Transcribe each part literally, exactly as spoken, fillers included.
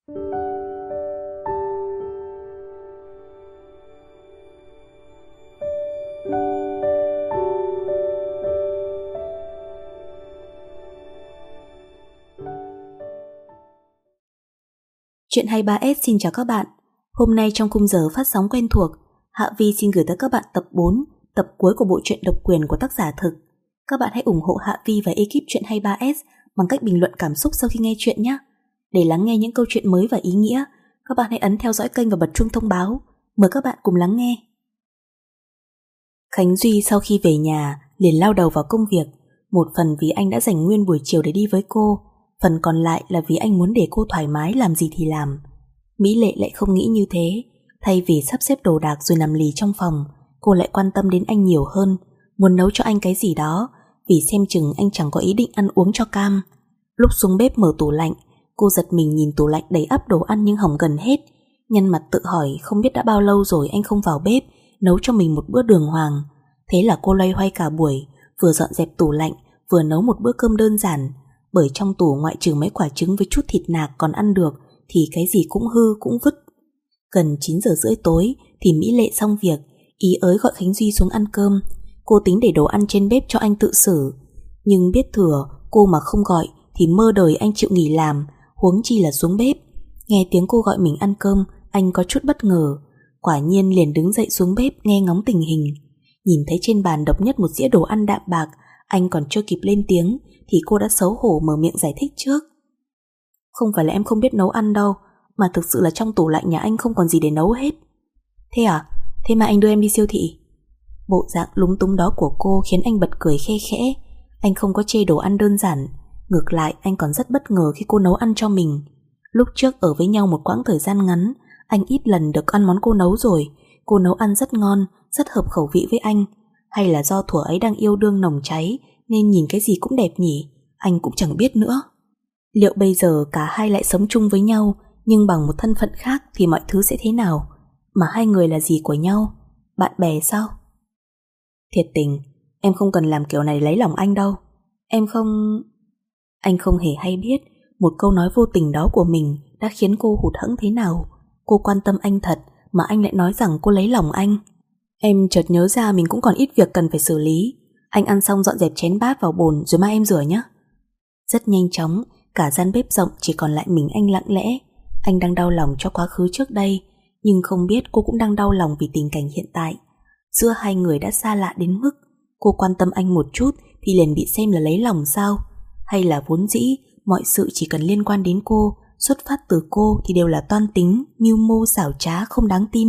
Chuyện hai mươi ba ét xin chào các bạn. Hôm nay trong khung giờ phát sóng quen thuộc, Hạ Vi xin gửi tới các bạn tập bốn, tập cuối của bộ truyện độc quyền của tác giả Thực. Các bạn hãy ủng hộ Hạ Vi và ekip Chuyện hai mươi ba ét bằng cách bình luận cảm xúc sau khi nghe chuyện nhé. Để lắng nghe những câu chuyện mới và ý nghĩa, các bạn hãy ấn theo dõi kênh và bật chuông thông báo. Mời các bạn cùng lắng nghe. Khánh Duy sau khi về nhà liền lao đầu vào công việc, một phần vì anh đã dành nguyên buổi chiều để đi với cô, phần còn lại là vì anh muốn để cô thoải mái làm gì thì làm. Mỹ Lệ lại không nghĩ như thế. Thay vì sắp xếp đồ đạc rồi nằm lì trong phòng, cô lại quan tâm đến anh nhiều hơn, muốn nấu cho anh cái gì đó, vì xem chừng anh chẳng có ý định ăn uống cho cam. Lúc xuống bếp mở tủ lạnh, cô giật mình nhìn tủ lạnh đầy ắp đồ ăn nhưng hỏng gần hết, nhăn mặt tự hỏi không biết đã bao lâu rồi anh không vào bếp nấu cho mình một bữa đường hoàng. Thế là cô loay hoay cả buổi, vừa dọn dẹp tủ lạnh vừa nấu một bữa cơm đơn giản, bởi trong tủ ngoại trừ mấy quả trứng với chút thịt nạc còn ăn được thì cái gì cũng hư cũng vứt. Gần chín giờ rưỡi tối thì Mỹ Lệ xong việc, ý ới gọi Khánh Duy xuống ăn cơm. Cô tính để đồ ăn trên bếp cho anh tự xử, nhưng biết thừa cô mà không gọi thì mơ đời anh chịu nghỉ làm, huống chi là xuống bếp. Nghe tiếng cô gọi mình ăn cơm, anh có chút bất ngờ, quả nhiên liền đứng dậy xuống bếp nghe ngóng tình hình. Nhìn thấy trên bàn độc nhất một dĩa đồ ăn đạm bạc, anh còn chưa kịp lên tiếng thì cô đã xấu hổ mở miệng giải thích trước. Không phải là em không biết nấu ăn đâu, mà thực sự là trong tủ lạnh nhà anh không còn gì để nấu hết. Thế à? Thế mà anh đưa em đi siêu thị. Bộ dạng lúng túng đó của cô khiến anh bật cười khe khẽ. Anh không có chê đồ ăn đơn giản, ngược lại anh còn rất bất ngờ khi cô nấu ăn cho mình. Lúc trước ở với nhau một quãng thời gian ngắn, anh ít lần được ăn món cô nấu rồi. Cô nấu ăn rất ngon, rất hợp khẩu vị với anh. Hay là do thuở ấy đang yêu đương nồng cháy nên nhìn cái gì cũng đẹp nhỉ, anh cũng chẳng biết nữa. Liệu bây giờ cả hai lại sống chung với nhau, nhưng bằng một thân phận khác thì mọi thứ sẽ thế nào? Mà hai người là gì của nhau? Bạn bè sao? Thiệt tình, em không cần làm kiểu này lấy lòng anh đâu. Em không... Anh không hề hay biết một câu nói vô tình đó của mình đã khiến cô hụt hẫng thế nào. Cô quan tâm anh thật mà anh lại nói rằng cô lấy lòng anh. Em chợt nhớ ra mình cũng còn ít việc cần phải xử lý. Anh ăn xong dọn dẹp chén bát vào bồn rồi mai em rửa nhé. Rất nhanh chóng, cả gian bếp rộng chỉ còn lại mình anh lặng lẽ. Anh đang đau lòng cho quá khứ trước đây, nhưng không biết cô cũng đang đau lòng vì tình cảnh hiện tại. Giữa hai người đã xa lạ đến mức cô quan tâm anh một chút thì liền bị xem là lấy lòng sao? Hay là vốn dĩ mọi sự chỉ cần liên quan đến cô, xuất phát từ cô thì đều là toan tính, mưu mô xảo trá không đáng tin.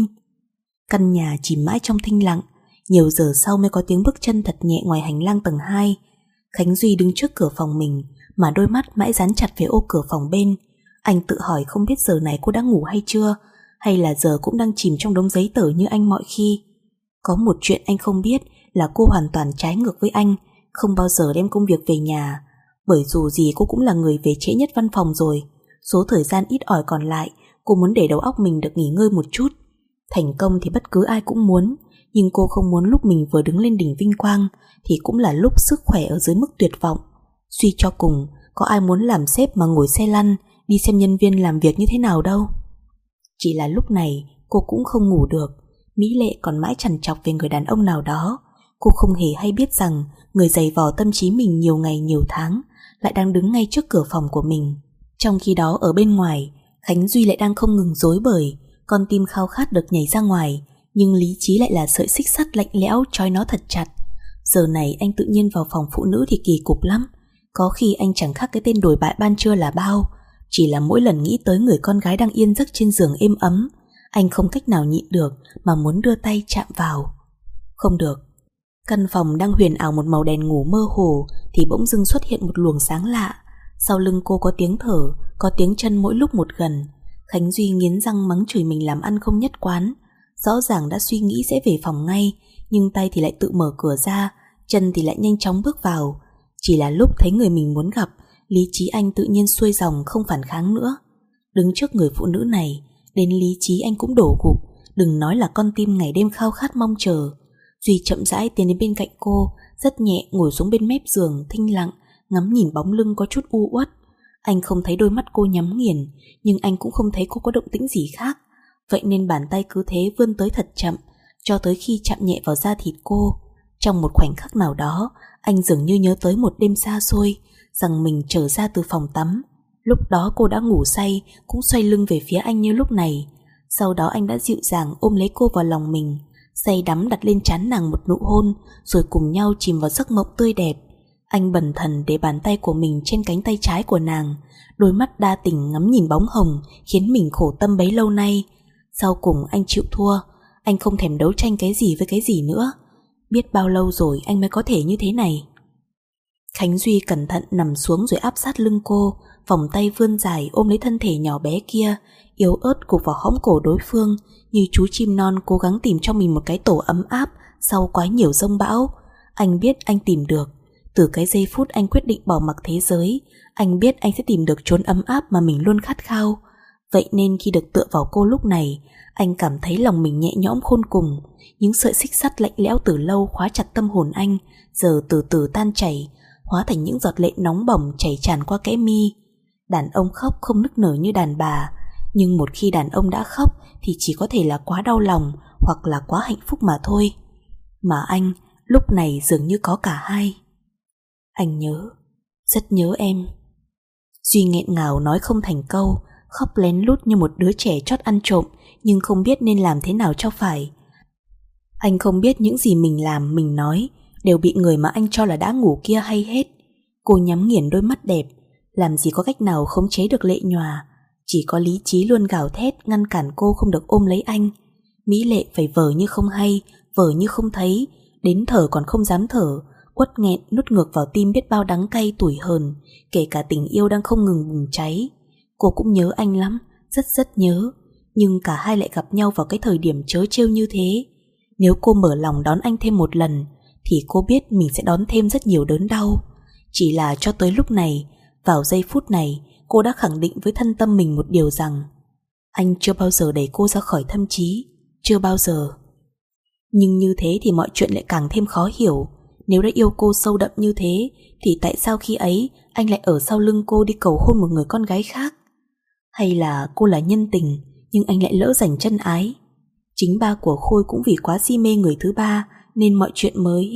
Căn nhà chìm mãi trong thinh lặng. Nhiều giờ sau mới có tiếng bước chân thật nhẹ ngoài hành lang tầng hai. Khánh Duy đứng trước cửa phòng mình mà đôi mắt mãi dán chặt về ô cửa phòng bên. Anh tự hỏi không biết giờ này cô đã ngủ hay chưa, hay là giờ cũng đang chìm trong đống giấy tờ như anh mọi khi. Có một chuyện anh không biết là cô hoàn toàn trái ngược với anh, không bao giờ đem công việc về nhà. Bởi dù gì cô cũng là người về trễ nhất văn phòng rồi. Số thời gian ít ỏi còn lại, cô muốn để đầu óc mình được nghỉ ngơi một chút. Thành công thì bất cứ ai cũng muốn, nhưng cô không muốn lúc mình vừa đứng lên đỉnh vinh quang thì cũng là lúc sức khỏe ở dưới mức tuyệt vọng. Suy cho cùng, có ai muốn làm sếp mà ngồi xe lăn đi xem nhân viên làm việc như thế nào đâu. Chỉ là lúc này cô cũng không ngủ được. Mỹ Lệ còn mãi trằn trọc về người đàn ông nào đó. Cô không hề hay biết rằng người giày vò tâm trí mình nhiều ngày nhiều tháng lại đang đứng ngay trước cửa phòng của mình. Trong khi đó ở bên ngoài, Khánh Duy lại đang không ngừng rối bời. Con tim khao khát được nhảy ra ngoài, nhưng lý trí lại là sợi xích sắt lạnh lẽo trói nó thật chặt. Giờ này anh tự nhiên vào phòng phụ nữ thì kỳ cục lắm. Có khi anh chẳng khác cái tên đổi bại ban trưa là bao. Chỉ là mỗi lần nghĩ tới người con gái đang yên giấc trên giường êm ấm, anh không cách nào nhịn được mà muốn đưa tay chạm vào. Không được. Căn phòng đang huyền ảo một màu đèn ngủ mơ hồ thì bỗng dưng xuất hiện một luồng sáng lạ. Sau lưng cô có tiếng thở, có tiếng chân mỗi lúc một gần. Khánh Duy nghiến răng mắng chửi mình làm ăn không nhất quán. Rõ ràng đã suy nghĩ sẽ về phòng ngay, nhưng tay thì lại tự mở cửa ra, chân thì lại nhanh chóng bước vào. Chỉ là lúc thấy người mình muốn gặp, lý trí anh tự nhiên xuôi dòng không phản kháng nữa. Đứng trước người phụ nữ này, đến lý trí anh cũng đổ gục, đừng nói là con tim ngày đêm khao khát mong chờ. Duy chậm rãi tiến đến bên cạnh cô, rất nhẹ ngồi xuống bên mép giường, thinh lặng, ngắm nhìn bóng lưng có chút u uất. Anh không thấy đôi mắt cô nhắm nghiền, nhưng anh cũng không thấy cô có động tĩnh gì khác. Vậy nên bàn tay cứ thế vươn tới thật chậm, cho tới khi chạm nhẹ vào da thịt cô. Trong một khoảnh khắc nào đó, anh dường như nhớ tới một đêm xa xôi, rằng mình trở ra từ phòng tắm. Lúc đó cô đã ngủ say, cũng xoay lưng về phía anh như lúc này. Sau đó anh đã dịu dàng ôm lấy cô vào lòng mình, say đắm đặt lên trán nàng một nụ hôn, rồi cùng nhau chìm vào giấc mộng tươi đẹp. Anh bần thần để bàn tay của mình trên cánh tay trái của nàng, đôi mắt đa tình ngắm nhìn bóng hồng khiến mình khổ tâm bấy lâu nay. Sau cùng anh chịu thua, anh không thèm đấu tranh cái gì với cái gì nữa. Biết bao lâu rồi anh mới có thể như thế này. Khánh Duy cẩn thận nằm xuống rồi áp sát lưng cô, vòng tay vươn dài ôm lấy thân thể nhỏ bé kia, yếu ớt gục vào hõm cổ đối phương, như chú chim non cố gắng tìm cho mình một cái tổ ấm áp sau quá nhiều giông bão. Anh biết anh tìm được. Từ cái giây phút anh quyết định bỏ mặc thế giới, anh biết anh sẽ tìm được chốn ấm áp mà mình luôn khát khao. Vậy nên khi được tựa vào cô lúc này, anh cảm thấy lòng mình nhẹ nhõm khôn cùng. Những sợi xích sắt lạnh lẽo từ lâu khóa chặt tâm hồn anh giờ từ từ tan chảy, hóa thành những giọt lệ nóng bỏng chảy tràn qua kẽ mi. Đàn ông khóc không nức nở như đàn bà, nhưng một khi đàn ông đã khóc thì chỉ có thể là quá đau lòng hoặc là quá hạnh phúc mà thôi. Mà anh lúc này dường như có cả hai. Anh nhớ, rất nhớ em. Duy nghẹn ngào nói không thành câu, khóc lén lút như một đứa trẻ trót ăn trộm, nhưng không biết nên làm thế nào cho phải. Anh không biết những gì mình làm, mình nói đều bị người mà anh cho là đã ngủ kia hay hết. Cô nhắm nghiền đôi mắt đẹp, làm gì có cách nào khống chế được lệ nhòa. Chỉ có lý trí luôn gào thét ngăn cản cô không được ôm lấy anh. Mỹ Lệ phải vờ như không hay, vờ như không thấy, đến thở còn không dám thở, uất nghẹn nuốt ngược vào tim biết bao đắng cay tủi hờn, kể cả tình yêu đang không ngừng bùng cháy. Cô cũng nhớ anh lắm, rất rất nhớ, nhưng cả hai lại gặp nhau vào cái thời điểm trớ trêu như thế. Nếu cô mở lòng đón anh thêm một lần thì cô biết mình sẽ đón thêm rất nhiều đớn đau. Chỉ là cho tới lúc này, vào giây phút này, cô đã khẳng định với thân tâm mình một điều rằng anh chưa bao giờ đẩy cô ra khỏi tâm trí, chưa bao giờ. Nhưng như thế thì mọi chuyện lại càng thêm khó hiểu. Nếu đã yêu cô sâu đậm như thế thì tại sao khi ấy anh lại ở sau lưng cô đi cầu hôn một người con gái khác? Hay là cô là nhân tình nhưng anh lại lỡ dành chân ái? Chính ba của Khôi cũng vì quá si mê người thứ ba nên mọi chuyện mới...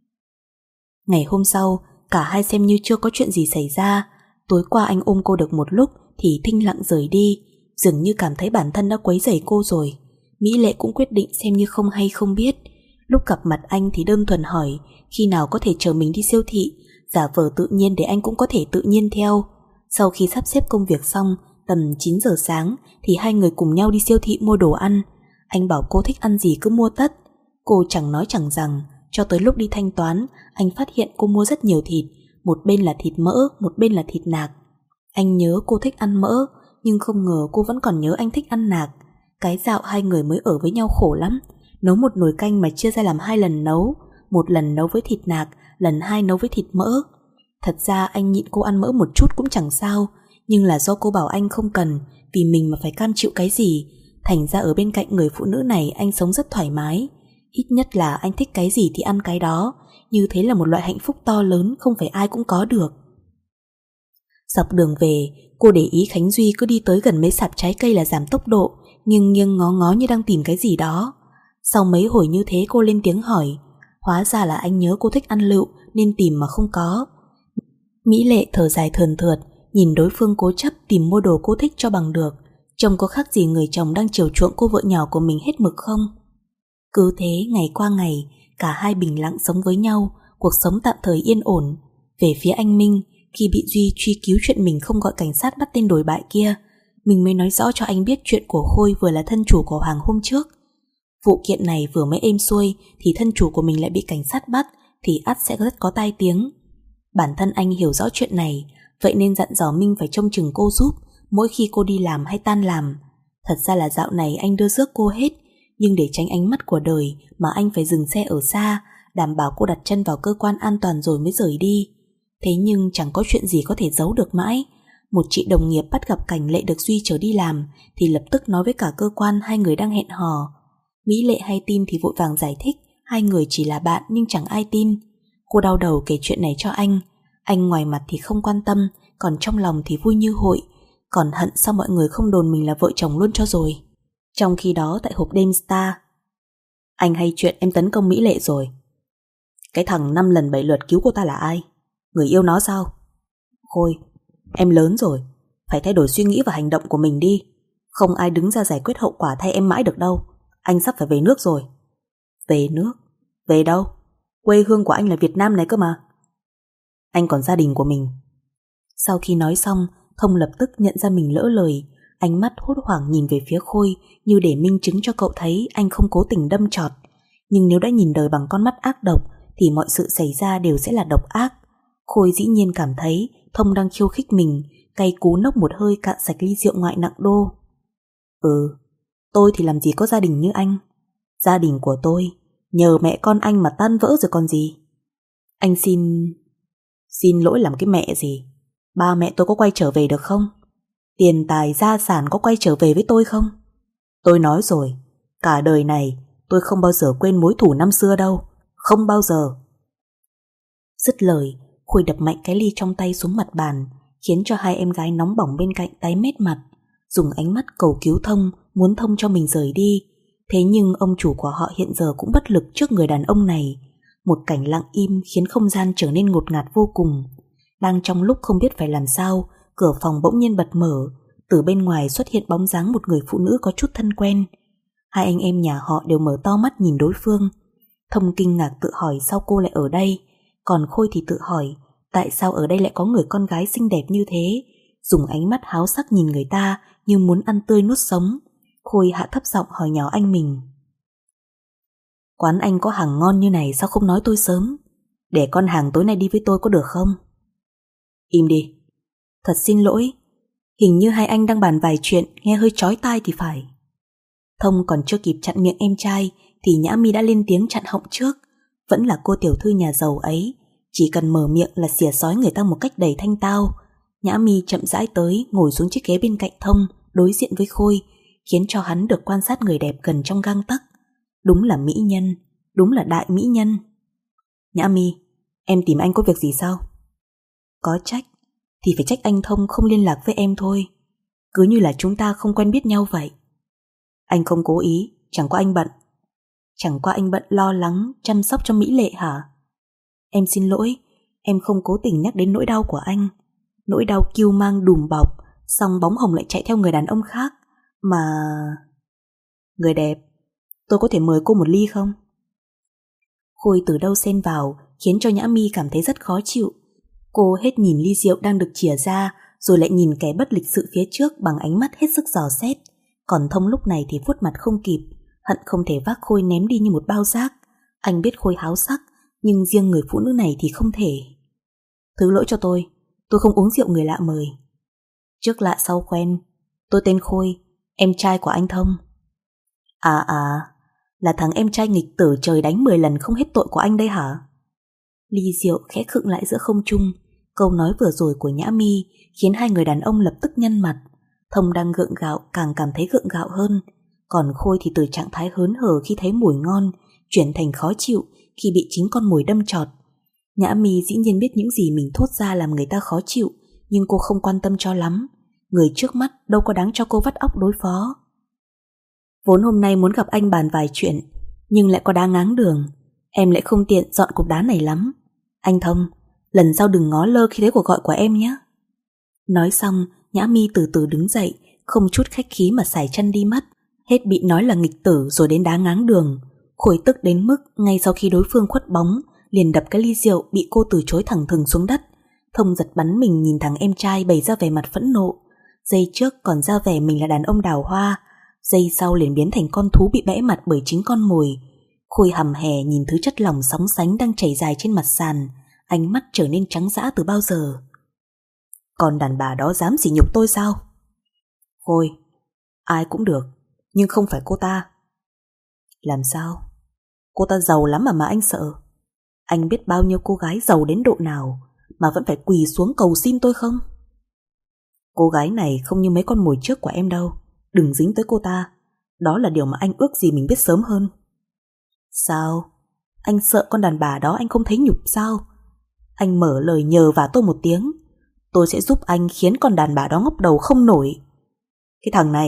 Ngày hôm sau, cả hai xem như chưa có chuyện gì xảy ra. Tối qua anh ôm cô được một lúc thì thinh lặng rời đi, dường như cảm thấy bản thân đã quấy rầy cô rồi. Mỹ Lệ cũng quyết định xem như không hay không biết. Lúc gặp mặt anh thì đơn thuần hỏi khi nào có thể chở mình đi siêu thị, giả vờ tự nhiên để anh cũng có thể tự nhiên theo. Sau khi sắp xếp công việc xong, tầm chín giờ sáng thì hai người cùng nhau đi siêu thị mua đồ ăn. Anh bảo cô thích ăn gì cứ mua tất. Cô chẳng nói chẳng rằng, cho tới lúc đi thanh toán, anh phát hiện cô mua rất nhiều thịt, một bên là thịt mỡ, một bên là thịt nạc. Anh nhớ cô thích ăn mỡ, nhưng không ngờ cô vẫn còn nhớ anh thích ăn nạc. Cái dạo hai người mới ở với nhau khổ lắm. Nấu một nồi canh mà chia ra làm hai lần nấu, một lần nấu với thịt nạc, lần hai nấu với thịt mỡ. Thật ra anh nhịn cô ăn mỡ một chút cũng chẳng sao, nhưng là do cô bảo anh không cần, vì mình mà phải cam chịu cái gì. Thành ra ở bên cạnh người phụ nữ này anh sống rất thoải mái. Ít nhất là anh thích cái gì thì ăn cái đó. Như thế là một loại hạnh phúc to lớn, không phải ai cũng có được. Dọc đường về, cô để ý Khánh Duy cứ đi tới gần mấy sạp trái cây là giảm tốc độ, nghiêng nghiêng ngó ngó như đang tìm cái gì đó. Sau mấy hồi như thế cô lên tiếng hỏi. Hóa ra là anh nhớ cô thích ăn lựu nên tìm mà không có. Mỹ Lệ thở dài thườn thượt, nhìn đối phương cố chấp tìm mua đồ cô thích cho bằng được. Trông có khác gì người chồng đang chiều chuộng cô vợ nhỏ của mình hết mực không? Cứ thế ngày qua ngày, cả hai bình lặng sống với nhau, cuộc sống tạm thời yên ổn. Về phía anh Minh, khi bị Duy truy cứu chuyện mình không gọi cảnh sát bắt tên đổi bại kia, mình mới nói rõ cho anh biết chuyện của Khôi vừa là thân chủ của Hoàng hôm trước. Vụ kiện này vừa mới êm xuôi thì thân chủ của mình lại bị cảnh sát bắt thì ắt sẽ rất có tai tiếng. Bản thân anh hiểu rõ chuyện này, vậy nên dặn dò Minh phải trông chừng cô giúp mỗi khi cô đi làm hay tan làm. Thật ra là dạo này anh đưa rước cô hết, nhưng để tránh ánh mắt của đời mà anh phải dừng xe ở xa, đảm bảo cô đặt chân vào cơ quan an toàn rồi mới rời đi. Thế nhưng chẳng có chuyện gì có thể giấu được mãi. Một chị đồng nghiệp bắt gặp cảnh Lệ được Duy chở đi làm thì lập tức nói với cả cơ quan hai người đang hẹn hò. Mỹ Lệ hay tin thì vội vàng giải thích hai người chỉ là bạn nhưng chẳng ai tin. Cô đau đầu kể chuyện này cho anh. Anh ngoài mặt thì không quan tâm, còn trong lòng thì vui như hội, còn hận sao mọi người không đồn mình là vợ chồng luôn cho rồi. Trong khi đó tại hộp đêm Star, anh hay chuyện em tấn công Mỹ Lệ rồi. Cái thằng năm lần bảy lượt cứu cô ta là ai? Người yêu nó sao? Khôi, em lớn rồi, phải thay đổi suy nghĩ và hành động của mình đi. Không ai đứng ra giải quyết hậu quả thay em mãi được đâu. Anh sắp phải về nước rồi. Về nước? Về đâu? Quê hương của anh là Việt Nam này cơ mà. Anh còn gia đình của mình. Sau khi nói xong, Thông lập tức nhận ra mình lỡ lời, ánh mắt hốt hoảng nhìn về phía Khôi như để minh chứng cho cậu thấy anh không cố tình đâm chọt. Nhưng nếu đã nhìn đời bằng con mắt ác độc thì mọi sự xảy ra đều sẽ là độc ác. Khôi dĩ nhiên cảm thấy Thông đang khiêu khích mình, cay cú nốc một hơi cạn sạch ly rượu ngoại nặng đô. Ừ, tôi thì làm gì có gia đình như anh. Gia đình của tôi nhờ mẹ con anh mà tan vỡ rồi còn gì. Anh xin... Xin lỗi làm cái mẹ gì? Ba mẹ tôi có quay trở về được không? Tiền tài gia sản có quay trở về với tôi không? Tôi nói rồi, cả đời này tôi không bao giờ quên mối thù năm xưa đâu. Không bao giờ. Dứt lời, Khôi đập mạnh cái ly trong tay xuống mặt bàn, khiến cho hai em gái nóng bỏng bên cạnh tái mét mặt, dùng ánh mắt cầu cứu Thông, muốn Thông cho mình rời đi. Thế nhưng ông chủ của họ hiện giờ cũng bất lực trước người đàn ông này. Một cảnh lặng im khiến không gian trở nên ngột ngạt vô cùng. Đang trong lúc không biết phải làm sao, cửa phòng bỗng nhiên bật mở. Từ bên ngoài xuất hiện bóng dáng một người phụ nữ có chút thân quen. Hai anh em nhà họ đều mở to mắt nhìn đối phương. Thông kinh ngạc tự hỏi sao cô lại ở đây, còn Khôi thì tự hỏi tại sao ở đây lại có người con gái xinh đẹp như thế, dùng ánh mắt háo sắc nhìn người ta như muốn ăn tươi nuốt sống. Khôi hạ thấp giọng hỏi nhỏ anh mình. Quán anh có hàng ngon như này sao không nói tôi sớm, để con hàng tối nay đi với tôi có được không? Im đi. Thật xin lỗi, hình như hai anh đang bàn vài chuyện nghe hơi chói tai thì phải. Thông còn chưa kịp chặn miệng em trai thì Nhã Mi đã lên tiếng chặn họng trước. Vẫn là cô tiểu thư nhà giàu ấy, chỉ cần mở miệng là xỉa xói người ta một cách đầy thanh tao. Nhã Mi chậm rãi tới, ngồi xuống chiếc ghế bên cạnh Thông, đối diện với Khôi, khiến cho hắn được quan sát người đẹp gần trong gang tấc. Đúng là mỹ nhân, đúng là đại mỹ nhân. Nhã Mi, em tìm anh có việc gì sao? Có trách thì phải trách anh Thông không liên lạc với em thôi. Cứ như là chúng ta không quen biết nhau vậy. Anh không cố ý, chẳng qua anh bận. Chẳng qua anh bận lo lắng, chăm sóc cho Mỹ Lệ hả? Em xin lỗi, em không cố tình nhắc đến nỗi đau của anh. Nỗi đau kiêu mang đùm bọc, xong bóng hồng lại chạy theo người đàn ông khác. Mà... Người đẹp, tôi có thể mời cô một ly không? Khôi từ đâu xen vào, khiến cho Nhã Mi cảm thấy rất khó chịu. Cô hết nhìn ly rượu đang được chìa ra, rồi lại nhìn kẻ bất lịch sự phía trước bằng ánh mắt hết sức dò xét. Còn Thông lúc này thì vuốt mặt không kịp, hận không thể vác Khôi ném đi như một bao rác. Anh biết Khôi háo sắc, nhưng riêng người phụ nữ này thì không thể. Thứ lỗi cho tôi, tôi không uống rượu người lạ mời. Trước lạ sau quen, tôi tên Khôi, em trai của anh Thông. À à, là thằng em trai nghịch tử trời đánh mười lần không hết tội của anh đây hả? Ly rượu khẽ khựng lại giữa không trung. Câu nói vừa rồi của Nhã Mi khiến hai người đàn ông lập tức nhăn mặt. Thông đang gượng gạo càng cảm thấy gượng gạo hơn, còn Khôi thì từ trạng thái hớn hở khi thấy mùi ngon chuyển thành khó chịu khi bị chính con mồi đâm chọt. Nhã Mi dĩ nhiên biết những gì mình thốt ra làm người ta khó chịu, nhưng cô không quan tâm cho lắm. Người trước mắt đâu có đáng cho cô vắt óc đối phó. Vốn hôm nay muốn gặp anh bàn vài chuyện, nhưng lại có đá ngáng đường, em lại không tiện dọn cục đá này lắm. Anh Thông, lần sau đừng ngó lơ khi thấy cuộc gọi của em nhé. Nói xong, Nhã Mi từ từ đứng dậy, không chút khách khí mà sải chân đi mất. Hết bị nói là nghịch tử rồi đến đá ngáng đường. Khôi tức đến mức ngay sau khi đối phương khuất bóng, liền đập cái ly rượu bị cô từ chối thẳng thừng xuống đất. Thông giật bắn mình nhìn thằng em trai bày ra vẻ mặt phẫn nộ. Giây trước còn ra vẻ mình là đàn ông đào hoa, giây sau liền biến thành con thú bị bẽ mặt bởi chính con mồi. Khôi hầm hè nhìn thứ chất lỏng sóng sánh đang chảy dài trên mặt sàn, ánh mắt trở nên trắng dã từ bao giờ. Còn đàn bà đó dám sỉ nhục tôi sao? Khôi, ai cũng được, nhưng không phải cô ta. Làm sao? Cô ta giàu lắm mà mà anh sợ. Anh biết bao nhiêu cô gái giàu đến độ nào mà vẫn phải quỳ xuống cầu xin tôi không? Cô gái này không như mấy con mồi trước của em đâu. Đừng dính tới cô ta. Đó là điều mà anh ước gì mình biết sớm hơn. Sao? Anh sợ con đàn bà đó anh không thấy nhục sao? Anh mở lời nhờ vả tôi một tiếng. Tôi sẽ giúp anh khiến con đàn bà đó ngóc đầu không nổi. Cái thằng này.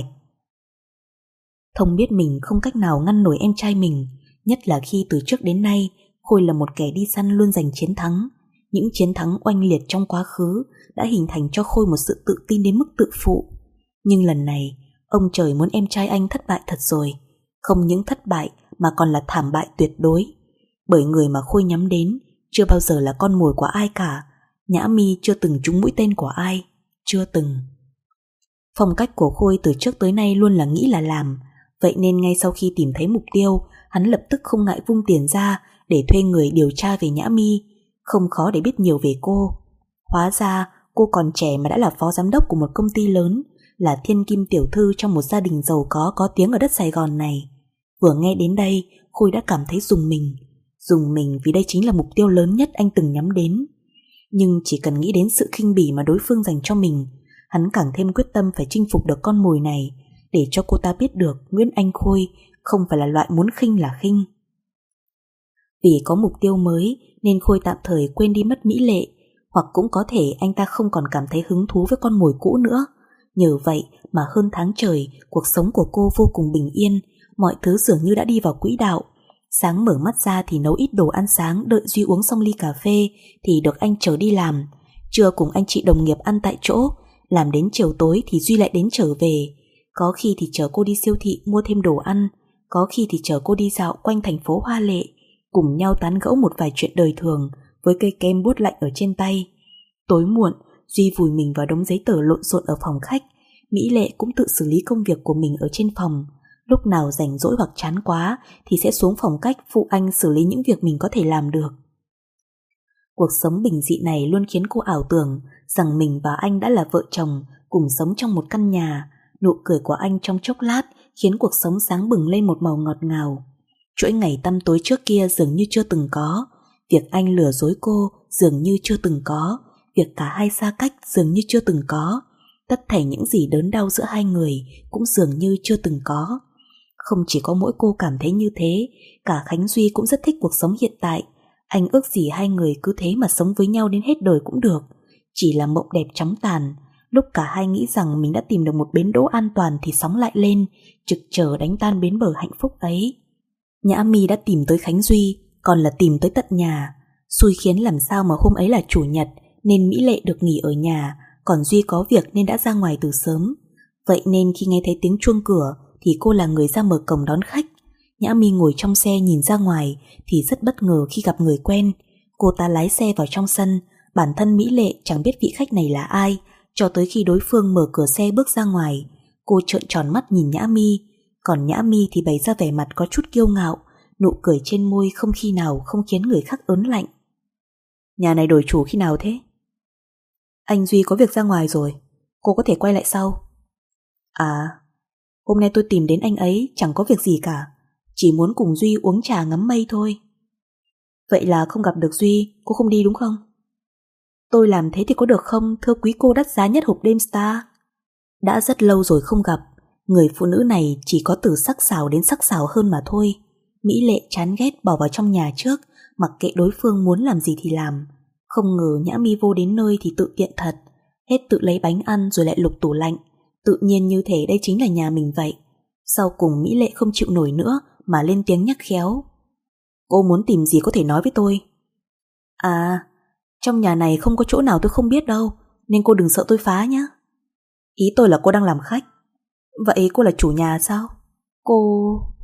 Thông biết mình không cách nào ngăn nổi em trai mình, nhất là khi từ trước đến nay Khôi là một kẻ đi săn luôn giành chiến thắng. Những chiến thắng oanh liệt trong quá khứ đã hình thành cho Khôi một sự tự tin đến mức tự phụ. Nhưng lần này, ông trời muốn em trai anh thất bại thật rồi. Không những thất bại mà còn là thảm bại tuyệt đối. Bởi người mà Khôi nhắm đến chưa bao giờ là con mồi của ai cả. Nhã Mi chưa từng trúng mũi tên của ai. Chưa từng. Phong cách của Khôi từ trước tới nay luôn là nghĩ là làm. Vậy nên ngay sau khi tìm thấy mục tiêu, hắn lập tức không ngại vung tiền ra để thuê người điều tra về Nhã Mi. Không khó để biết nhiều về cô. Hóa ra cô còn trẻ mà đã là phó giám đốc của một công ty lớn, là thiên kim tiểu thư trong một gia đình giàu có có tiếng ở đất Sài Gòn này. Vừa nghe đến đây, Khôi đã cảm thấy rùng mình. Rùng mình vì đây chính là mục tiêu lớn nhất anh từng nhắm đến. Nhưng chỉ cần nghĩ đến sự khinh bỉ mà đối phương dành cho mình, hắn càng thêm quyết tâm phải chinh phục được con mồi này, để cho cô ta biết được Nguyễn Anh Khôi không phải là loại muốn khinh là khinh. Vì có mục tiêu mới nên Khôi tạm thời quên đi mất Mỹ Lệ, hoặc cũng có thể anh ta không còn cảm thấy hứng thú với con mồi cũ nữa. Nhờ vậy mà hơn tháng trời, cuộc sống của cô vô cùng bình yên, mọi thứ dường như đã đi vào quỹ đạo. Sáng mở mắt ra thì nấu ít đồ ăn sáng, đợi Duy uống xong ly cà phê thì được anh chở đi làm. Trưa cùng anh chị đồng nghiệp ăn tại chỗ, làm đến chiều tối thì Duy lại đến trở về. Có khi thì chở cô đi siêu thị mua thêm đồ ăn, có khi thì chở cô đi dạo quanh thành phố hoa lệ, cùng nhau tán gẫu một vài chuyện đời thường với cây kem buốt lạnh ở trên tay. Tối muộn, Duy vùi mình vào đống giấy tờ lộn xộn ở phòng khách. Mỹ Lệ cũng tự xử lý công việc của mình ở trên phòng. Lúc nào rảnh rỗi hoặc chán quá thì sẽ xuống phòng khách phụ anh xử lý những việc mình có thể làm được. Cuộc sống bình dị này luôn khiến cô ảo tưởng rằng mình và anh đã là vợ chồng, cùng sống trong một căn nhà. Nụ cười của anh trong chốc lát khiến cuộc sống sáng bừng lên một màu ngọt ngào. Chuỗi ngày tăm tối trước kia dường như chưa từng có. Việc anh lừa dối cô dường như chưa từng có. Việc cả hai xa cách dường như chưa từng có. Tất thảy những gì đớn đau giữa hai người cũng dường như chưa từng có. Không chỉ có mỗi cô cảm thấy như thế, cả Khánh Duy cũng rất thích cuộc sống hiện tại. Anh ước gì hai người cứ thế mà sống với nhau đến hết đời cũng được. Chỉ là mộng đẹp chóng tàn. Lúc cả hai nghĩ rằng mình đã tìm được một bến đỗ an toàn thì sóng lại lên, trực chờ đánh tan bến bờ hạnh phúc ấy. Nhã Mi đã tìm tới Khánh Duy, còn là tìm tới tận nhà. Xui khiến làm sao mà hôm ấy là chủ nhật nên Mỹ Lệ được nghỉ ở nhà, còn Duy có việc nên đã ra ngoài từ sớm. Vậy nên khi nghe thấy tiếng chuông cửa thì cô là người ra mở cổng đón khách. Nhã Mi ngồi trong xe nhìn ra ngoài thì rất bất ngờ khi gặp người quen. Cô ta lái xe vào trong sân, bản thân Mỹ Lệ chẳng biết vị khách này là ai, cho tới khi đối phương mở cửa xe bước ra ngoài. Cô trợn tròn mắt nhìn Nhã Mi, còn Nhã Mi thì bày ra vẻ mặt có chút kiêu ngạo, nụ cười trên môi không khi nào không khiến người khác ớn lạnh. Nhà này đổi chủ khi nào thế? Anh Duy có việc ra ngoài rồi, cô có thể quay lại sau. À, hôm nay tôi tìm đến anh ấy chẳng có việc gì cả, chỉ muốn cùng Duy uống trà ngắm mây thôi. Vậy là không gặp được Duy, cô không đi đúng không? Tôi làm thế thì có được không, thưa quý cô đắt giá nhất hộp đêm Star? Đã rất lâu rồi không gặp, người phụ nữ này chỉ có từ sắc sảo đến sắc sảo hơn mà thôi. Mỹ Lệ chán ghét bỏ vào trong nhà trước, mặc kệ đối phương muốn làm gì thì làm. Không ngờ Nhã Mi vô đến nơi thì tự tiện thật, hết tự lấy bánh ăn rồi lại lục tủ lạnh, tự nhiên như thể đây chính là nhà mình vậy. Sau cùng Mỹ Lệ không chịu nổi nữa mà lên tiếng nhắc khéo. Cô muốn tìm gì có thể nói với tôi. À, trong nhà này không có chỗ nào tôi không biết đâu, nên cô đừng sợ tôi phá nhé. Ý tôi là cô đang làm khách. Vậy cô là chủ nhà sao? Cô...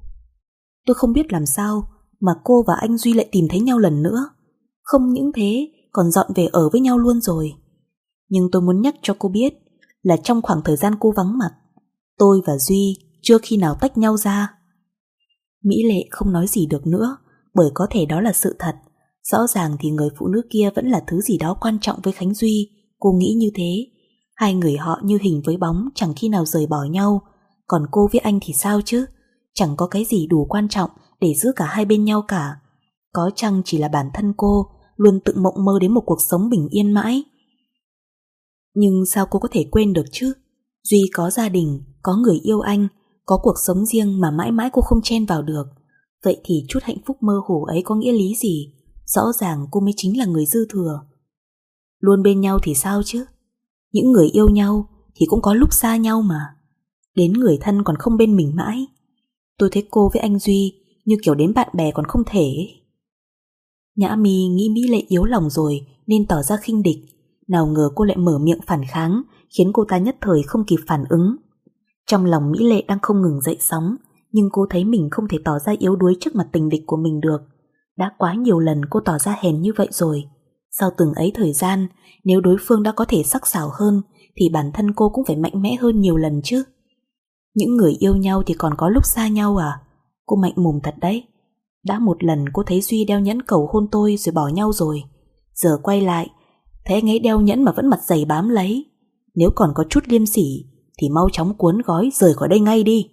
Tôi không biết làm sao mà cô và anh Duy lại tìm thấy nhau lần nữa. Không những thế, còn dọn về ở với nhau luôn rồi. Nhưng tôi muốn nhắc cho cô biết là trong khoảng thời gian cô vắng mặt, tôi và Duy chưa khi nào tách nhau ra. Mỹ Lệ không nói gì được nữa, bởi có thể đó là sự thật. Rõ ràng thì người phụ nữ kia vẫn là thứ gì đó quan trọng với Khánh Duy. Cô nghĩ như thế. Hai người họ như hình với bóng, chẳng khi nào rời bỏ nhau. Còn cô với anh thì sao chứ? Chẳng có cái gì đủ quan trọng để giữ cả hai bên nhau cả. Có chăng chỉ là bản thân cô luôn tự mộng mơ đến một cuộc sống bình yên mãi. Nhưng sao cô có thể quên được chứ? Duy có gia đình, có người yêu anh, có cuộc sống riêng mà mãi mãi cô không chen vào được. Vậy thì chút hạnh phúc mơ hồ ấy có nghĩa lý gì? Rõ ràng cô mới chính là người dư thừa, Luôn bên nhau thì sao chứ? Những người yêu nhau thì cũng có lúc xa nhau mà. Đến người thân còn không bên mình mãi. Tôi thấy cô với anh Duy như kiểu đến bạn bè còn không thể. Nhã Mi nghĩ Mỹ Lệ yếu lòng rồi nên tỏ ra khinh địch. Nào ngờ cô lại mở miệng phản kháng, khiến cô ta nhất thời không kịp phản ứng. Trong lòng Mỹ Lệ đang không ngừng dậy sóng, nhưng cô thấy mình không thể tỏ ra yếu đuối trước mặt tình địch của mình được. Đã quá nhiều lần cô tỏ ra hèn như vậy rồi. Sau từng ấy thời gian, nếu đối phương đã có thể sắc sảo hơn thì bản thân cô cũng phải mạnh mẽ hơn nhiều lần chứ. Những người yêu nhau thì còn có lúc xa nhau à? Cô mạnh mồm thật đấy. Đã một lần cô thấy Duy đeo nhẫn cầu hôn tôi rồi bỏ nhau rồi. Giờ quay lại, thấy anh ấy đeo nhẫn mà vẫn mặt dày bám lấy. Nếu còn có chút liêm sỉ thì mau chóng cuốn gói rời khỏi đây ngay đi.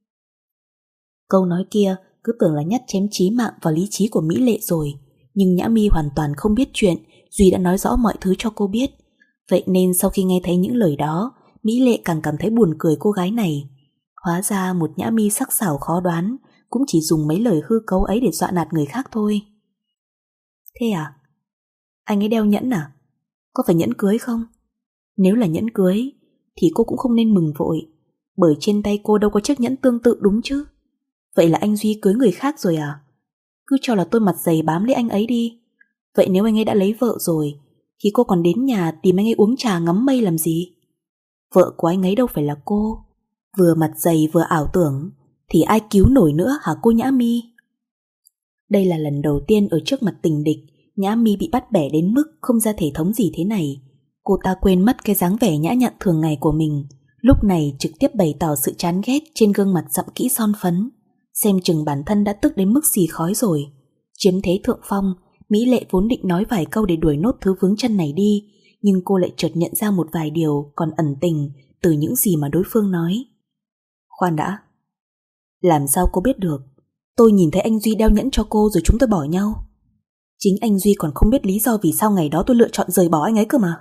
Câu nói kia cứ tưởng là nhát chém chí mạng vào lý trí của Mỹ Lệ rồi. Nhưng Nhã Mi hoàn toàn không biết chuyện Duy đã nói rõ mọi thứ cho cô biết. Vậy nên sau khi nghe thấy những lời đó, Mỹ Lệ càng cảm thấy buồn cười cô gái này. Hóa ra một Nhã Mi sắc sảo khó đoán cũng chỉ dùng mấy lời hư cấu ấy để dọa nạt người khác thôi. Thế à? Anh ấy đeo nhẫn à? Có phải nhẫn cưới không? Nếu là nhẫn cưới thì cô cũng không nên mừng vội, bởi trên tay cô đâu có chiếc nhẫn tương tự đúng chứ. Vậy là anh Duy cưới người khác rồi à? Cứ cho là tôi mặt dày bám lấy anh ấy đi. Vậy nếu anh ấy đã lấy vợ rồi thì cô còn đến nhà tìm anh ấy uống trà ngắm mây làm gì? Vợ của anh ấy đâu phải là cô. Vừa mặt dày vừa ảo tưởng thì ai cứu nổi nữa hả cô Nhã Mi? Đây là lần đầu tiên ở trước mặt tình địch Nhã Mi bị bắt bẻ đến mức không ra thể thống gì thế này. Cô ta quên mất cái dáng vẻ nhã nhặn thường ngày của mình, lúc này trực tiếp bày tỏ sự chán ghét trên gương mặt dặm kỹ son phấn. Xem chừng bản thân đã tức đến mức xì khói rồi. Chiếm thế thượng phong, Mỹ Lệ vốn định nói vài câu để đuổi nốt thứ vướng chân này đi, nhưng cô lại chợt nhận ra một vài điều còn ẩn tình từ những gì mà đối phương nói. Khoan đã, làm sao cô biết được? Tôi nhìn thấy anh Duy đeo nhẫn cho cô rồi chúng tôi bỏ nhau. Chính anh Duy còn không biết lý do vì sao ngày đó tôi lựa chọn rời bỏ anh ấy cơ mà.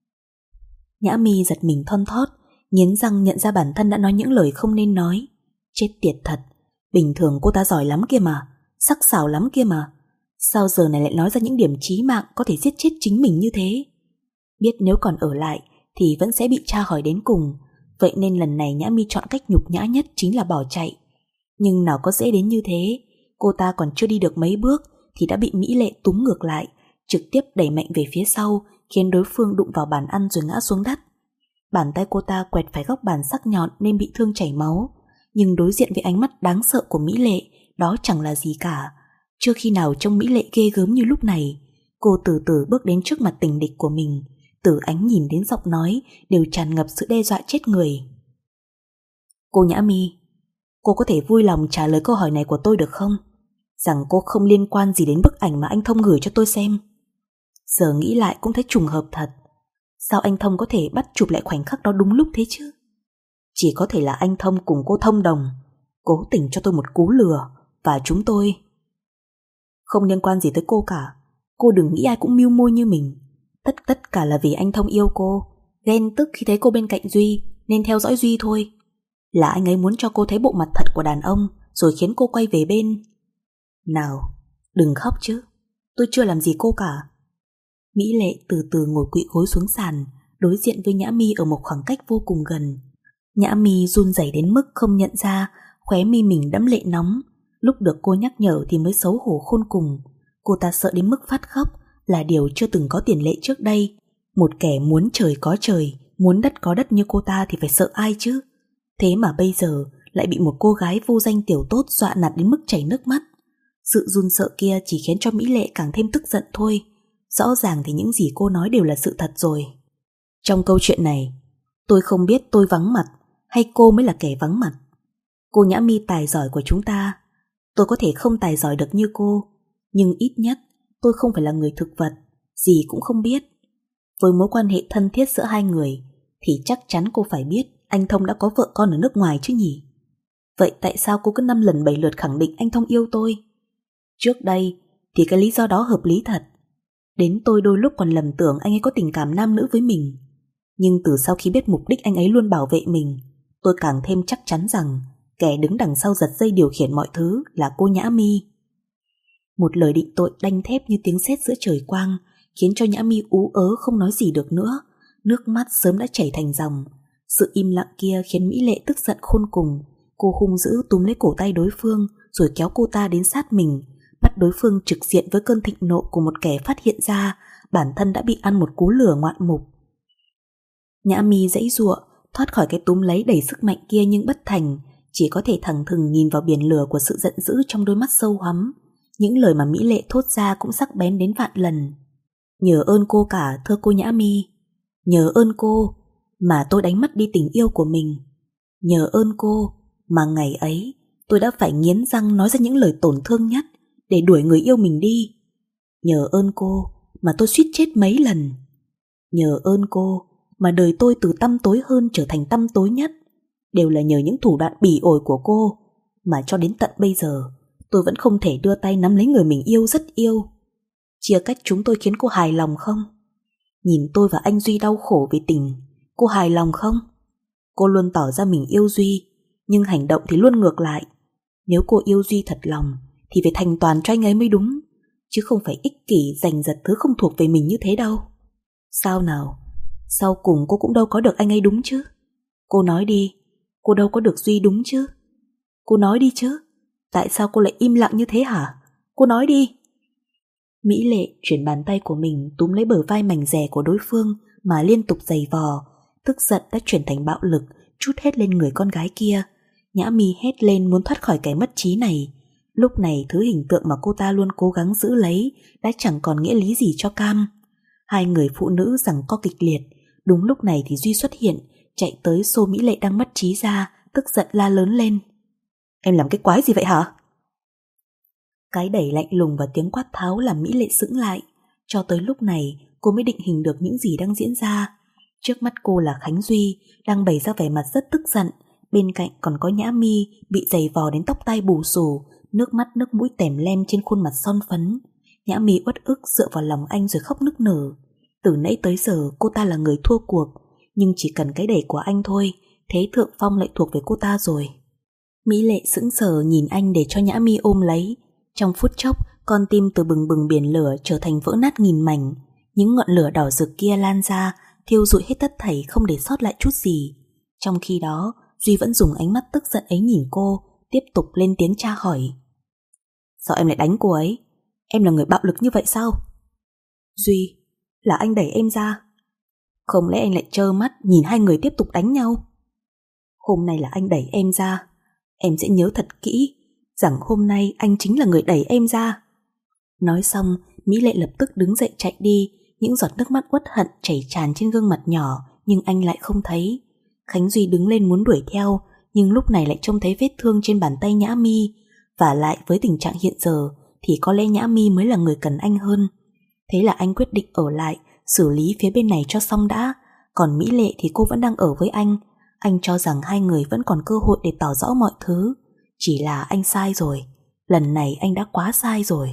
Nhã Mi giật mình thon thót, nghiến răng nhận ra bản thân đã nói những lời không nên nói. Chết tiệt thật, bình thường cô ta giỏi lắm kia mà, sắc sảo lắm kia mà. Sao giờ này lại nói ra những điểm chí mạng có thể giết chết chính mình như thế? Biết nếu còn ở lại thì vẫn sẽ bị tra hỏi đến cùng. Vậy nên lần này Nhã Mi chọn cách nhục nhã nhất chính là bỏ chạy. Nhưng nào có dễ đến như thế. Cô ta còn chưa đi được mấy bước thì đã bị Mỹ Lệ túm ngược lại, trực tiếp đẩy mạnh về phía sau, khiến đối phương đụng vào bàn ăn rồi ngã xuống đất. Bàn tay cô ta quẹt phải góc bàn sắc nhọn nên bị thương chảy máu. Nhưng đối diện với ánh mắt đáng sợ của Mỹ Lệ, đó chẳng là gì cả. Chưa khi nào trông Mỹ Lệ ghê gớm như lúc này. Cô từ từ bước đến trước mặt tình địch của mình, từ ánh nhìn đến giọng nói đều tràn ngập sự đe dọa chết người. Cô Nhã Mi, cô có thể vui lòng trả lời câu hỏi này của tôi được không? Rằng cô không liên quan gì đến bức ảnh mà anh Thông gửi cho tôi xem. Giờ nghĩ lại cũng thấy trùng hợp thật. Sao anh Thông có thể bắt chụp lại khoảnh khắc đó đúng lúc thế chứ? Chỉ có thể là anh Thông cùng cô thông đồng, cố tình cho tôi một cú lừa. Và chúng tôi không liên quan gì tới cô cả. Cô đừng nghĩ ai cũng mưu mô như mình. Tất tất cả là vì anh Thông yêu cô, ghen tức khi thấy cô bên cạnh Duy nên theo dõi Duy thôi. Là anh ấy muốn cho cô thấy bộ mặt thật của đàn ông rồi khiến cô quay về bên. Nào, đừng khóc chứ, tôi chưa làm gì cô cả. Mỹ Lệ từ từ ngồi quỵ gối xuống sàn, đối diện với Nhã Mi ở một khoảng cách vô cùng gần. Nhã Mi run rẩy đến mức không nhận ra khóe mi mình đẫm lệ nóng. Lúc được cô nhắc nhở thì mới xấu hổ khôn cùng. Cô ta sợ đến mức phát khóc, là điều chưa từng có tiền lệ trước đây. Một kẻ muốn trời có trời, muốn đất có đất như cô ta thì phải sợ ai chứ? Thế mà bây giờ lại bị một cô gái vô danh tiểu tốt dọa nạt đến mức chảy nước mắt. Sự run sợ kia chỉ khiến cho Mỹ Lệ càng thêm tức giận thôi. Rõ ràng thì những gì cô nói đều là sự thật rồi. Trong câu chuyện này, tôi không biết tôi vắng mặt hay cô mới là kẻ vắng mặt. Cô Nhã Mi tài giỏi của chúng ta, tôi có thể không tài giỏi được như cô, nhưng ít nhất tôi không phải là người thực vật, gì cũng không biết. Với mối quan hệ thân thiết giữa hai người thì chắc chắn cô phải biết anh Thông đã có vợ con ở nước ngoài chứ nhỉ? Vậy tại sao cô cứ năm lần bảy lượt khẳng định anh Thông yêu tôi? Trước đây thì cái lý do đó hợp lý thật. Đến tôi đôi lúc còn lầm tưởng anh ấy có tình cảm nam nữ với mình. Nhưng từ sau khi biết mục đích anh ấy luôn bảo vệ mình, tôi càng thêm chắc chắn rằng kẻ đứng đằng sau giật dây điều khiển mọi thứ là cô Nhã Mi. Một lời định tội đanh thép như tiếng sét giữa trời quang khiến cho Nhã Mi ú ớ không nói gì được nữa, nước mắt sớm đã chảy thành dòng. Sự im lặng kia khiến Mỹ Lệ tức giận khôn cùng. Cô hung dữ túm lấy cổ tay đối phương rồi kéo cô ta đến sát mình, bắt đối phương trực diện với cơn thịnh nộ của một kẻ phát hiện ra bản thân đã bị ăn một cú lửa ngoạn mục. Nhã Mi giãy giụa thoát khỏi cái túm lấy đầy sức mạnh kia nhưng bất thành, chỉ có thể thẳng thừng nhìn vào biển lửa của sự giận dữ trong đôi mắt sâu hoắm. Những lời mà Mỹ Lệ thốt ra cũng sắc bén đến vạn lần. Nhờ ơn cô cả, thưa cô Nhã Mi. Nhờ ơn cô mà tôi đánh mất đi tình yêu của mình. Nhờ ơn cô mà ngày ấy tôi đã phải nghiến răng nói ra những lời tổn thương nhất để đuổi người yêu mình đi. Nhờ ơn cô mà tôi suýt chết mấy lần. Nhờ ơn cô mà đời tôi từ tăm tối hơn trở thành tăm tối nhất. Đều là nhờ những thủ đoạn bỉ ổi của cô mà cho đến tận bây giờ tôi vẫn không thể đưa tay nắm lấy người mình yêu rất yêu. Chia cách chúng tôi khiến cô hài lòng không? Nhìn tôi và anh Duy đau khổ vì tình, cô hài lòng không? Cô luôn tỏ ra mình yêu Duy, nhưng hành động thì luôn ngược lại. Nếu cô yêu Duy thật lòng thì phải thành toàn cho anh ấy mới đúng, chứ không phải ích kỷ giành giật thứ không thuộc về mình như thế đâu. Sao nào? Sau cùng cô cũng đâu có được anh ấy đúng chứ? Cô nói đi, cô đâu có được Duy đúng chứ? Cô nói đi chứ, tại sao cô lại im lặng như thế hả? Cô nói đi. Mỹ Lệ chuyển bàn tay của mình túm lấy bờ vai mảnh dẻ của đối phương mà liên tục giày vò, tức giận đã chuyển thành bạo lực, trút hết lên người con gái kia. Nhã Mi hét lên muốn thoát khỏi cái mất trí này. Lúc này thứ hình tượng mà cô ta luôn cố gắng giữ lấy đã chẳng còn nghĩa lý gì cho cam. Hai người phụ nữ giằng co kịch liệt. Đúng lúc này thì Duy xuất hiện, chạy tới xô Mỹ Lệ đang mất trí ra, tức giận la lớn lên. Em làm cái quái gì vậy hả? Cái đẩy lạnh lùng và tiếng quát tháo làm Mỹ Lệ sững lại. Cho tới lúc này cô mới định hình được những gì đang diễn ra. Trước mắt cô là Khánh Duy đang bày ra vẻ mặt rất tức giận, bên cạnh còn có Nhã Mi bị giày vò đến tóc tai bù xù, nước mắt nước mũi tèm lem trên khuôn mặt son phấn. Nhã Mi uất ức dựa vào lòng anh rồi khóc nức nở. Từ nãy tới giờ cô ta là người thua cuộc, nhưng chỉ cần cái đẩy của anh thôi, thế thượng phong lại thuộc về cô ta rồi. Mỹ Lệ sững sờ nhìn anh để cho Nhã Mi ôm lấy. Trong phút chốc, con tim từ bừng bừng biển lửa trở thành vỡ nát nghìn mảnh. Những ngọn lửa đỏ rực kia lan ra, thiêu rụi hết tất thảy không để sót lại chút gì. Trong khi đó, Duy vẫn dùng ánh mắt tức giận ấy nhìn cô, tiếp tục lên tiếng tra hỏi. Sao em lại đánh cô ấy? Em là người bạo lực như vậy sao? Duy, là anh đẩy em ra. Không lẽ anh lại trơ mắt nhìn hai người tiếp tục đánh nhau? Hôm nay là anh đẩy em ra. Em sẽ nhớ thật kỹ rằng hôm nay anh chính là người đẩy em ra. Nói xong, Mỹ Lệ lập tức đứng dậy chạy đi, những giọt nước mắt uất hận chảy tràn trên gương mặt nhỏ, nhưng anh lại không thấy. Khánh Duy đứng lên muốn đuổi theo, nhưng lúc này lại trông thấy vết thương trên bàn tay Nhã Mi, và lại với tình trạng hiện giờ thì có lẽ Nhã Mi mới là người cần anh hơn. Thế là anh quyết định ở lại, xử lý phía bên này cho xong đã, còn Mỹ Lệ thì cô vẫn đang ở với anh. Anh cho rằng hai người vẫn còn cơ hội để tỏ rõ mọi thứ. Chỉ là anh sai rồi, lần này anh đã quá sai rồi.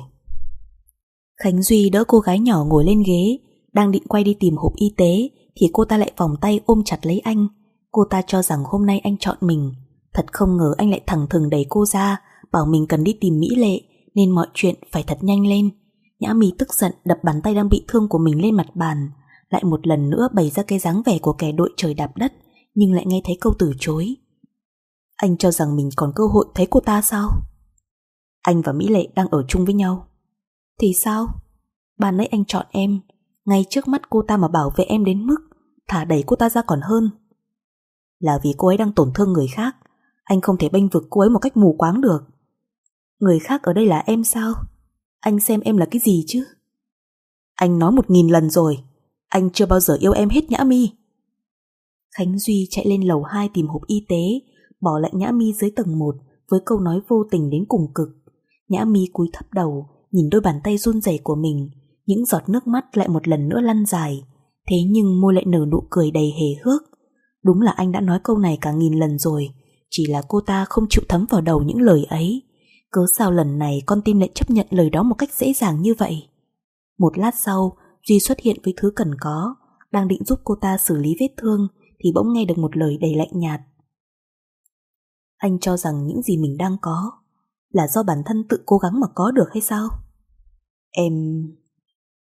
Khánh Duy đỡ cô gái nhỏ ngồi lên ghế, đang định quay đi tìm hộp y tế thì cô ta lại vòng tay ôm chặt lấy anh. Cô ta cho rằng hôm nay anh chọn mình. Thật không ngờ anh lại thẳng thừng đẩy cô ra, bảo mình cần đi tìm Mỹ Lệ, nên mọi chuyện phải thật nhanh lên. Nhã Mi tức giận đập bàn tay đang bị thương của mình lên mặt bàn, lại một lần nữa bày ra cái dáng vẻ của kẻ đội trời đạp đất, nhưng lại nghe thấy câu từ chối. Anh cho rằng mình còn cơ hội thấy cô ta sao? Anh và Mỹ Lệ đang ở chung với nhau. Thì sao? Ban nãy anh chọn em, ngay trước mắt cô ta mà bảo vệ em đến mức thả đẩy cô ta ra còn hơn. Là vì cô ấy đang tổn thương người khác, anh không thể bênh vực cô ấy một cách mù quáng được. Người khác ở đây là em sao? Anh xem em là cái gì chứ? Anh nói một nghìn lần rồi, anh chưa bao giờ yêu em hết Nhã Mi. Khánh Duy chạy lên lầu hai tìm hộp y tế, bỏ lại Nhã Mi dưới tầng một với câu nói vô tình đến cùng cực. Nhã Mi cúi thấp đầu, nhìn đôi bàn tay run rẩy của mình, những giọt nước mắt lại một lần nữa lăn dài. Thế nhưng môi lại nở nụ cười đầy hề hước. Đúng là anh đã nói câu này cả nghìn lần rồi, chỉ là cô ta không chịu thấm vào đầu những lời ấy. Cớ sao lần này con tim lại chấp nhận lời đó một cách dễ dàng như vậy? Một lát sau, Duy xuất hiện với thứ cần có, đang định giúp cô ta xử lý vết thương thì bỗng nghe được một lời đầy lạnh nhạt. Anh cho rằng những gì mình đang có là do bản thân tự cố gắng mà có được hay sao? Em...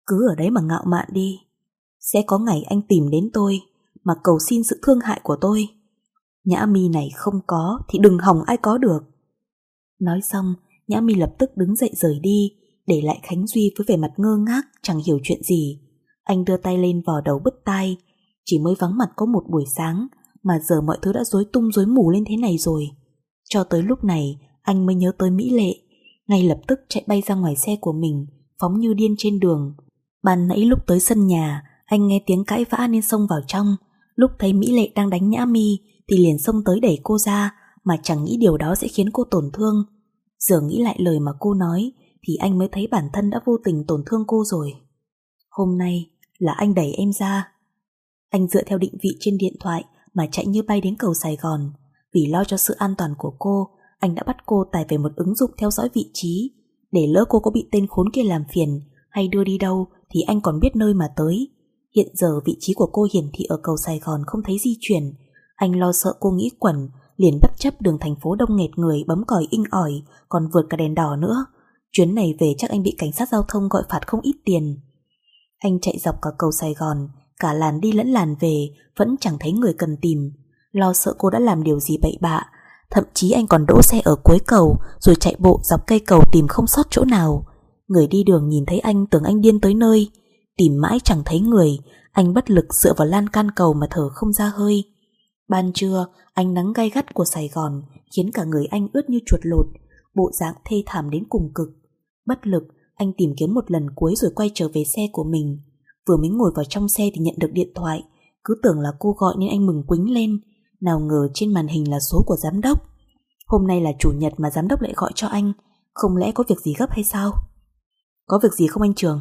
Cứ ở đấy mà ngạo mạn đi. Sẽ có ngày anh tìm đến tôi mà cầu xin sự thương hại của tôi. Nhã Mi này không có thì đừng hòng ai có được. Nói xong, Nhã Mi lập tức đứng dậy rời đi, để lại Khánh Duy với vẻ mặt ngơ ngác, chẳng hiểu chuyện gì. Anh đưa tay lên vò đầu bứt tai. Chỉ mới vắng mặt có một buổi sáng mà giờ mọi thứ đã rối tung rối mù lên thế này rồi. Cho tới lúc này anh mới nhớ tới Mỹ Lệ. Ngay lập tức chạy bay ra ngoài xe của mình, phóng như điên trên đường. Ban nãy lúc tới sân nhà, anh nghe tiếng cãi vã nên xông vào trong. Lúc thấy Mỹ Lệ đang đánh Nhã Mi thì liền xông tới đẩy cô ra, mà chẳng nghĩ điều đó sẽ khiến cô tổn thương. Giờ nghĩ lại lời mà cô nói thì anh mới thấy bản thân đã vô tình tổn thương cô rồi. Hôm nay là anh đẩy em ra. Anh dựa theo định vị trên điện thoại mà chạy như bay đến cầu Sài Gòn. Vì lo cho sự an toàn của cô, anh đã bắt cô tải về một ứng dụng theo dõi vị trí, để lỡ cô có bị tên khốn kia làm phiền hay đưa đi đâu thì anh còn biết nơi mà tới. Hiện giờ vị trí của cô hiển thị ở cầu Sài Gòn không thấy di chuyển. Anh lo sợ cô nghĩ quẩn, liền bất chấp đường thành phố đông nghẹt người bấm còi inh ỏi, còn vượt cả đèn đỏ nữa. Chuyến này về chắc anh bị cảnh sát giao thông gọi phạt không ít tiền. Anh chạy dọc cả cầu Sài Gòn, cả làn đi lẫn làn về, vẫn chẳng thấy người cần tìm. Lo sợ cô đã làm điều gì bậy bạ. Thậm chí anh còn đỗ xe ở cuối cầu, rồi chạy bộ dọc cây cầu tìm không sót chỗ nào. Người đi đường nhìn thấy anh tưởng anh điên tới nơi. Tìm mãi chẳng thấy người, anh bất lực dựa vào lan can cầu mà thở không ra hơi. Ban trưa, ánh nắng gay gắt của Sài Gòn khiến cả người anh ướt như chuột lột, bộ dạng thê thảm đến cùng cực. Bất lực, anh tìm kiếm một lần cuối rồi quay trở về xe của mình. Vừa mới ngồi vào trong xe thì nhận được điện thoại. Cứ tưởng là cô gọi nên anh mừng quính lên. Nào ngờ trên màn hình là số của giám đốc. Hôm nay là chủ nhật mà giám đốc lại gọi cho anh. Không lẽ có việc gì gấp hay sao? Có việc gì không anh Trường?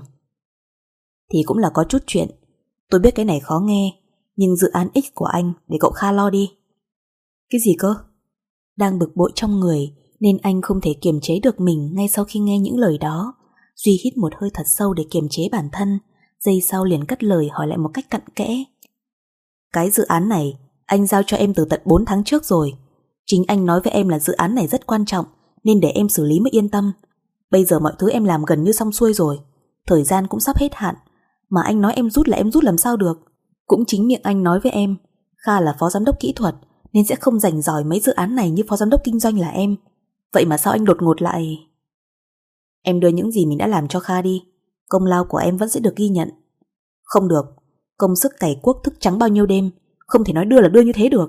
Thì cũng là có chút chuyện. Tôi biết cái này khó nghe, nhưng dự án X của anh để cậu Kha lo đi. Cái gì cơ? Đang bực bội trong người nên anh không thể kiềm chế được mình ngay sau khi nghe những lời đó. Duy hít một hơi thật sâu để kiềm chế bản thân. Giây sau liền cất lời hỏi lại một cách cặn kẽ. Cái dự án này anh giao cho em từ tận bốn tháng trước rồi. Chính anh nói với em là dự án này rất quan trọng nên để em xử lý mới yên tâm. Bây giờ mọi thứ em làm gần như xong xuôi rồi, thời gian cũng sắp hết hạn. Mà anh nói em rút là em rút làm sao được. Cũng chính miệng anh nói với em Kha là phó giám đốc kỹ thuật nên sẽ không rành giỏi mấy dự án này như phó giám đốc kinh doanh là em. Vậy mà sao anh đột ngột lại? Em đưa những gì mình đã làm cho Kha đi, công lao của em vẫn sẽ được ghi nhận. Không được, công sức cày cuốc thức trắng bao nhiêu đêm, không thể nói đưa là đưa như thế được.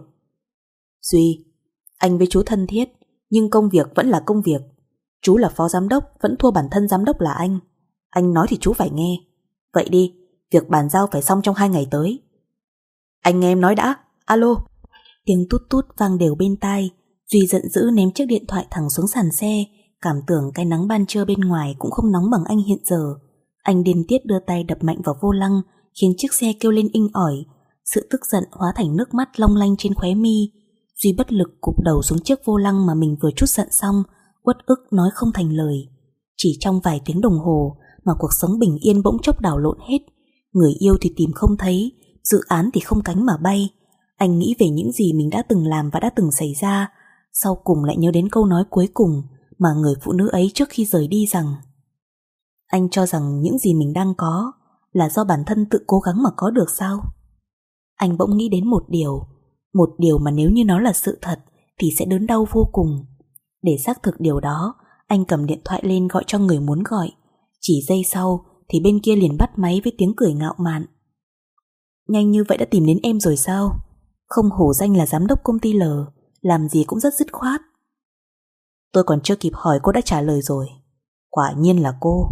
Duy, anh với chú thân thiết, nhưng công việc vẫn là công việc. Chú là phó giám đốc, vẫn thua bản thân giám đốc là anh. Anh nói thì chú phải nghe. Vậy đi, việc bàn giao phải xong trong hai ngày tới. Anh nghe em nói đã, alo. Tiếng tút tút vang đều bên tai. Duy giận dữ ném chiếc điện thoại thẳng xuống sàn xe, cảm tưởng cái nắng ban trưa bên ngoài cũng không nóng bằng anh hiện giờ. Anh điên tiết đưa tay đập mạnh vào vô lăng, khiến chiếc xe kêu lên inh ỏi. Sự tức giận hóa thành nước mắt long lanh trên khóe mi. Duy bất lực cụp đầu xuống chiếc vô lăng mà mình vừa trút giận xong, uất ức nói không thành lời. Chỉ trong vài tiếng đồng hồ mà cuộc sống bình yên bỗng chốc đảo lộn hết. Người yêu thì tìm không thấy, dự án thì không cánh mà bay. Anh nghĩ về những gì mình đã từng làm và đã từng xảy ra. Sau cùng lại nhớ đến câu nói cuối cùng mà người phụ nữ ấy trước khi rời đi rằng: anh cho rằng những gì mình đang có là do bản thân tự cố gắng mà có được sao? Anh bỗng nghĩ đến một điều, một điều mà nếu như nó là sự thật thì sẽ đớn đau vô cùng. Để xác thực điều đó, anh cầm điện thoại lên gọi cho người muốn gọi. Chỉ giây sau thì bên kia liền bắt máy với tiếng cười ngạo mạn. Nhanh như vậy đã tìm đến em rồi sao? Không hổ danh là giám đốc công ty L, làm gì cũng rất dứt khoát. Tôi còn chưa kịp hỏi cô đã trả lời rồi. Quả nhiên là cô.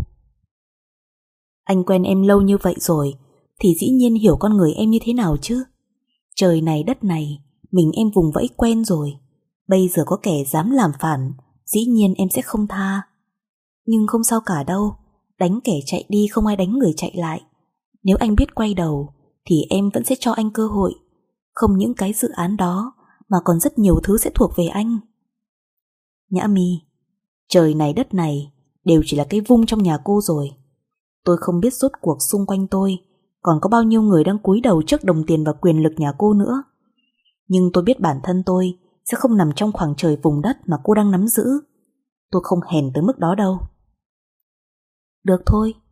Anh quen em lâu như vậy rồi thì dĩ nhiên hiểu con người em như thế nào chứ. Trời này đất này, mình em vùng vẫy quen rồi. Bây giờ có kẻ dám làm phản, dĩ nhiên em sẽ không tha. Nhưng không sao cả đâu, đánh kẻ chạy đi không ai đánh người chạy lại. Nếu anh biết quay đầu thì em vẫn sẽ cho anh cơ hội. Không những cái dự án đó mà còn rất nhiều thứ sẽ thuộc về anh. Nhã Mi, trời này đất này đều chỉ là cái vung trong nhà cô rồi. Tôi không biết rốt cuộc xung quanh tôi còn có bao nhiêu người đang cúi đầu trước đồng tiền và quyền lực nhà cô nữa. Nhưng tôi biết bản thân tôi sẽ không nằm trong khoảng trời vùng đất mà cô đang nắm giữ. Tôi không hèn tới mức đó đâu. Được thôi,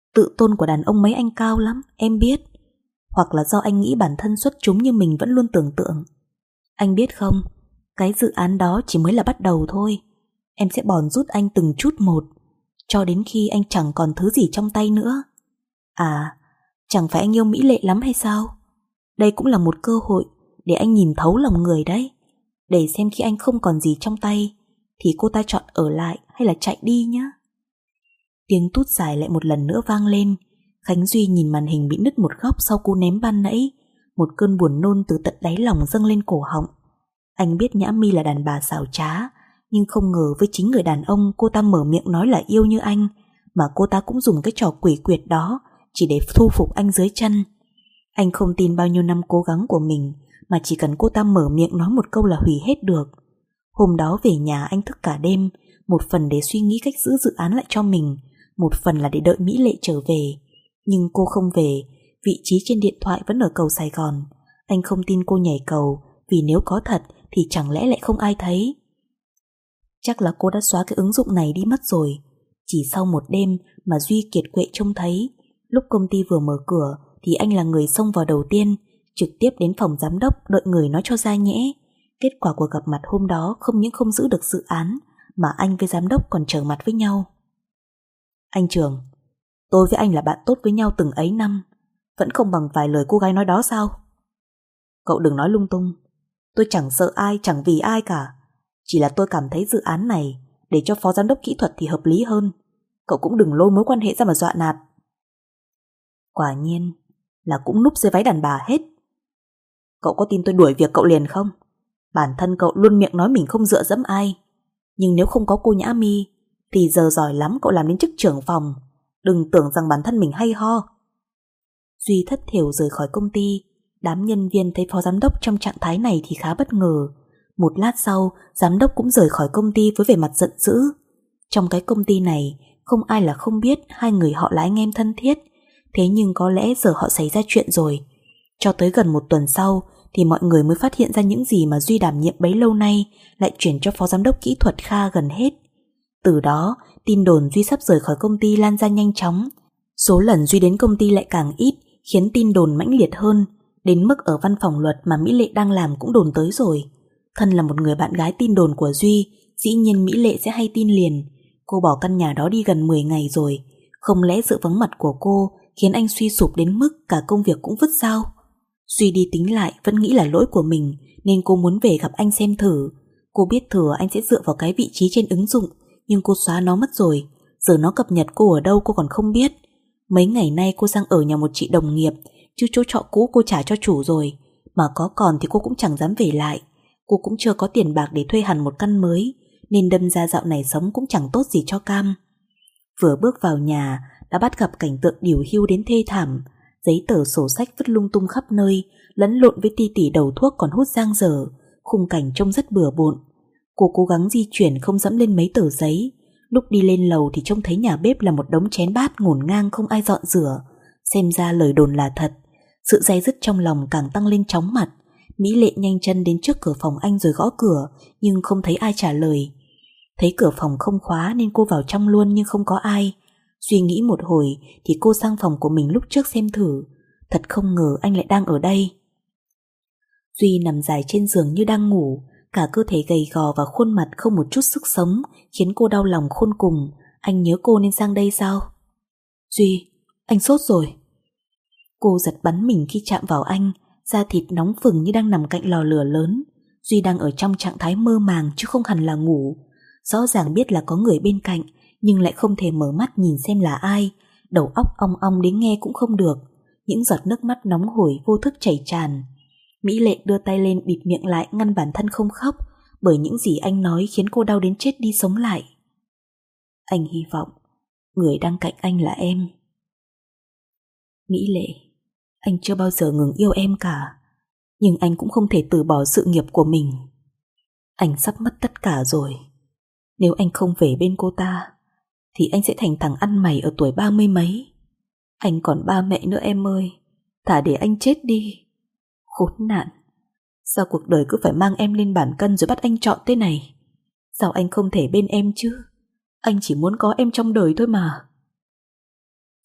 Tự tôn của đàn ông mấy anh cao lắm, em biết. Hoặc là do anh nghĩ bản thân xuất chúng như mình vẫn luôn tưởng tượng. Anh biết không, cái dự án đó chỉ mới là bắt đầu thôi. Em sẽ bòn rút anh từng chút một, cho đến khi anh chẳng còn thứ gì trong tay nữa. À, chẳng phải anh yêu Mỹ Lệ lắm hay sao? Đây cũng là một cơ hội để anh nhìn thấu lòng người đấy. Để xem khi anh không còn gì trong tay thì cô ta chọn ở lại hay là chạy đi nhé. Tiếng tút dài lại một lần nữa vang lên. Khánh Duy nhìn màn hình bị nứt một góc sau cú ném ban nãy. Một cơn buồn nôn từ tận đáy lòng dâng lên cổ họng. Anh biết Nhã Mi là đàn bà xảo trá, nhưng không ngờ với chính người đàn ông cô ta mở miệng nói là yêu như anh, mà cô ta cũng dùng cái trò quỷ quyệt đó chỉ để thu phục anh dưới chân. Anh không tin bao nhiêu năm cố gắng của mình, mà chỉ cần cô ta mở miệng nói một câu là hủy hết được. Hôm đó về nhà anh thức cả đêm, một phần để suy nghĩ cách giữ dự án lại cho mình, một phần là để đợi Mỹ Lệ trở về. Nhưng cô không về, vị trí trên điện thoại vẫn ở cầu Sài Gòn. Anh không tin cô nhảy cầu, vì nếu có thật thì chẳng lẽ lại không ai thấy. Chắc là cô đã xóa cái ứng dụng này đi mất rồi. Chỉ sau một đêm mà Duy kiệt quệ trông thấy. Lúc công ty vừa mở cửa thì anh là người xông vào đầu tiên, trực tiếp đến phòng giám đốc đợi người nói cho ra nhẽ. Kết quả của gặp mặt hôm đó không những không giữ được dự án, mà anh với giám đốc còn trở mặt với nhau. Anh Trường, tôi với anh là bạn tốt với nhau từng ấy năm, vẫn không bằng vài lời cô gái nói đó sao? Cậu đừng nói lung tung. Tôi chẳng sợ ai, chẳng vì ai cả. Chỉ là tôi cảm thấy dự án này để cho phó giám đốc kỹ thuật thì hợp lý hơn. Cậu cũng đừng lôi mối quan hệ ra mà dọa nạt. Quả nhiên là cũng núp dưới váy đàn bà hết. Cậu có tin tôi đuổi việc cậu liền không? Bản thân cậu luôn miệng nói mình không dựa dẫm ai, nhưng nếu không có cô Nhã Mi thì giờ giỏi lắm cậu làm đến chức trưởng phòng. Đừng tưởng rằng bản thân mình hay ho. Duy thất thểu rời khỏi công ty. Đám nhân viên thấy phó giám đốc trong trạng thái này thì khá bất ngờ. Một lát sau, giám đốc cũng rời khỏi công ty với vẻ mặt giận dữ. Trong cái công ty này, không ai là không biết hai người họ là anh em thân thiết. Thế nhưng có lẽ giờ họ xảy ra chuyện rồi. Cho tới gần một tuần sau thì mọi người mới phát hiện ra những gì mà Duy đảm nhiệm bấy lâu nay lại chuyển cho phó giám đốc kỹ thuật Kha gần hết. Từ đó, tin đồn Duy sắp rời khỏi công ty lan ra nhanh chóng. Số lần Duy đến công ty lại càng ít, khiến tin đồn mãnh liệt hơn. Đến mức ở văn phòng luật mà Mỹ Lệ đang làm cũng đồn tới rồi. Thân là một người bạn gái tin đồn của Duy, dĩ nhiên Mỹ Lệ sẽ hay tin liền. Cô bỏ căn nhà đó đi gần mười ngày rồi. Không lẽ sự vắng mặt của cô khiến anh suy sụp đến mức cả công việc cũng vứt sao? Duy đi tính lại vẫn nghĩ là lỗi của mình, nên cô muốn về gặp anh xem thử. Cô biết thừa anh sẽ dựa vào cái vị trí trên ứng dụng, nhưng cô xóa nó mất rồi. Giờ nó cập nhật cô ở đâu cô còn không biết. Mấy ngày nay cô sang ở nhà một chị đồng nghiệp, chứ chỗ trọ cũ cô trả cho chủ rồi. Mà có còn thì cô cũng chẳng dám về lại. Cô cũng chưa có tiền bạc để thuê hẳn một căn mới, nên đâm ra dạo này sống cũng chẳng tốt gì cho cam. Vừa bước vào nhà đã bắt gặp cảnh tượng đìu hiu đến thê thảm. Giấy tờ sổ sách vứt lung tung khắp nơi, lẫn lộn với ti tỉ đầu thuốc còn hút giang dở. Khung cảnh trông rất bừa bộn. Cô cố gắng di chuyển không dẫm lên mấy tờ giấy. Lúc đi lên lầu thì trông thấy nhà bếp là một đống chén bát ngổn ngang không ai dọn rửa. Xem ra lời đồn là thật. Sự day dứt trong lòng càng tăng lên chóng mặt. Mỹ Lệ nhanh chân đến trước cửa phòng anh rồi gõ cửa, nhưng không thấy ai trả lời. Thấy cửa phòng không khóa nên cô vào trong luôn, nhưng không có ai. Suy nghĩ một hồi thì cô sang phòng của mình lúc trước xem thử. Thật không ngờ anh lại đang ở đây. Duy nằm dài trên giường như đang ngủ, cả cơ thể gầy gò và khuôn mặt không một chút sức sống, khiến cô đau lòng khôn cùng. Anh nhớ cô nên sang đây sao? Duy, anh sốt rồi. Cô giật bắn mình khi chạm vào anh, da thịt nóng phừng như đang nằm cạnh lò lửa lớn. Duy đang ở trong trạng thái mơ màng chứ không hẳn là ngủ. Rõ ràng biết là có người bên cạnh, nhưng lại không thể mở mắt nhìn xem là ai. Đầu óc ong ong đến nghe cũng không được. Những giọt nước mắt nóng hổi vô thức chảy tràn. Mỹ Lệ đưa tay lên bịt miệng lại, ngăn bản thân không khóc, bởi những gì anh nói khiến cô đau đến chết đi sống lại. Anh hy vọng người đang cạnh anh là em. Mỹ Lệ, anh chưa bao giờ ngừng yêu em cả, nhưng anh cũng không thể từ bỏ sự nghiệp của mình. Anh sắp mất tất cả rồi. Nếu anh không về bên cô ta thì anh sẽ thành thằng ăn mày ở tuổi ba mươi mấy. Anh còn ba mẹ nữa em ơi. Thà để anh chết đi. Khốn nạn. Sao cuộc đời cứ phải mang em lên bàn cân rồi bắt anh chọn thế này? Sao anh không thể bên em chứ? Anh chỉ muốn có em trong đời thôi mà.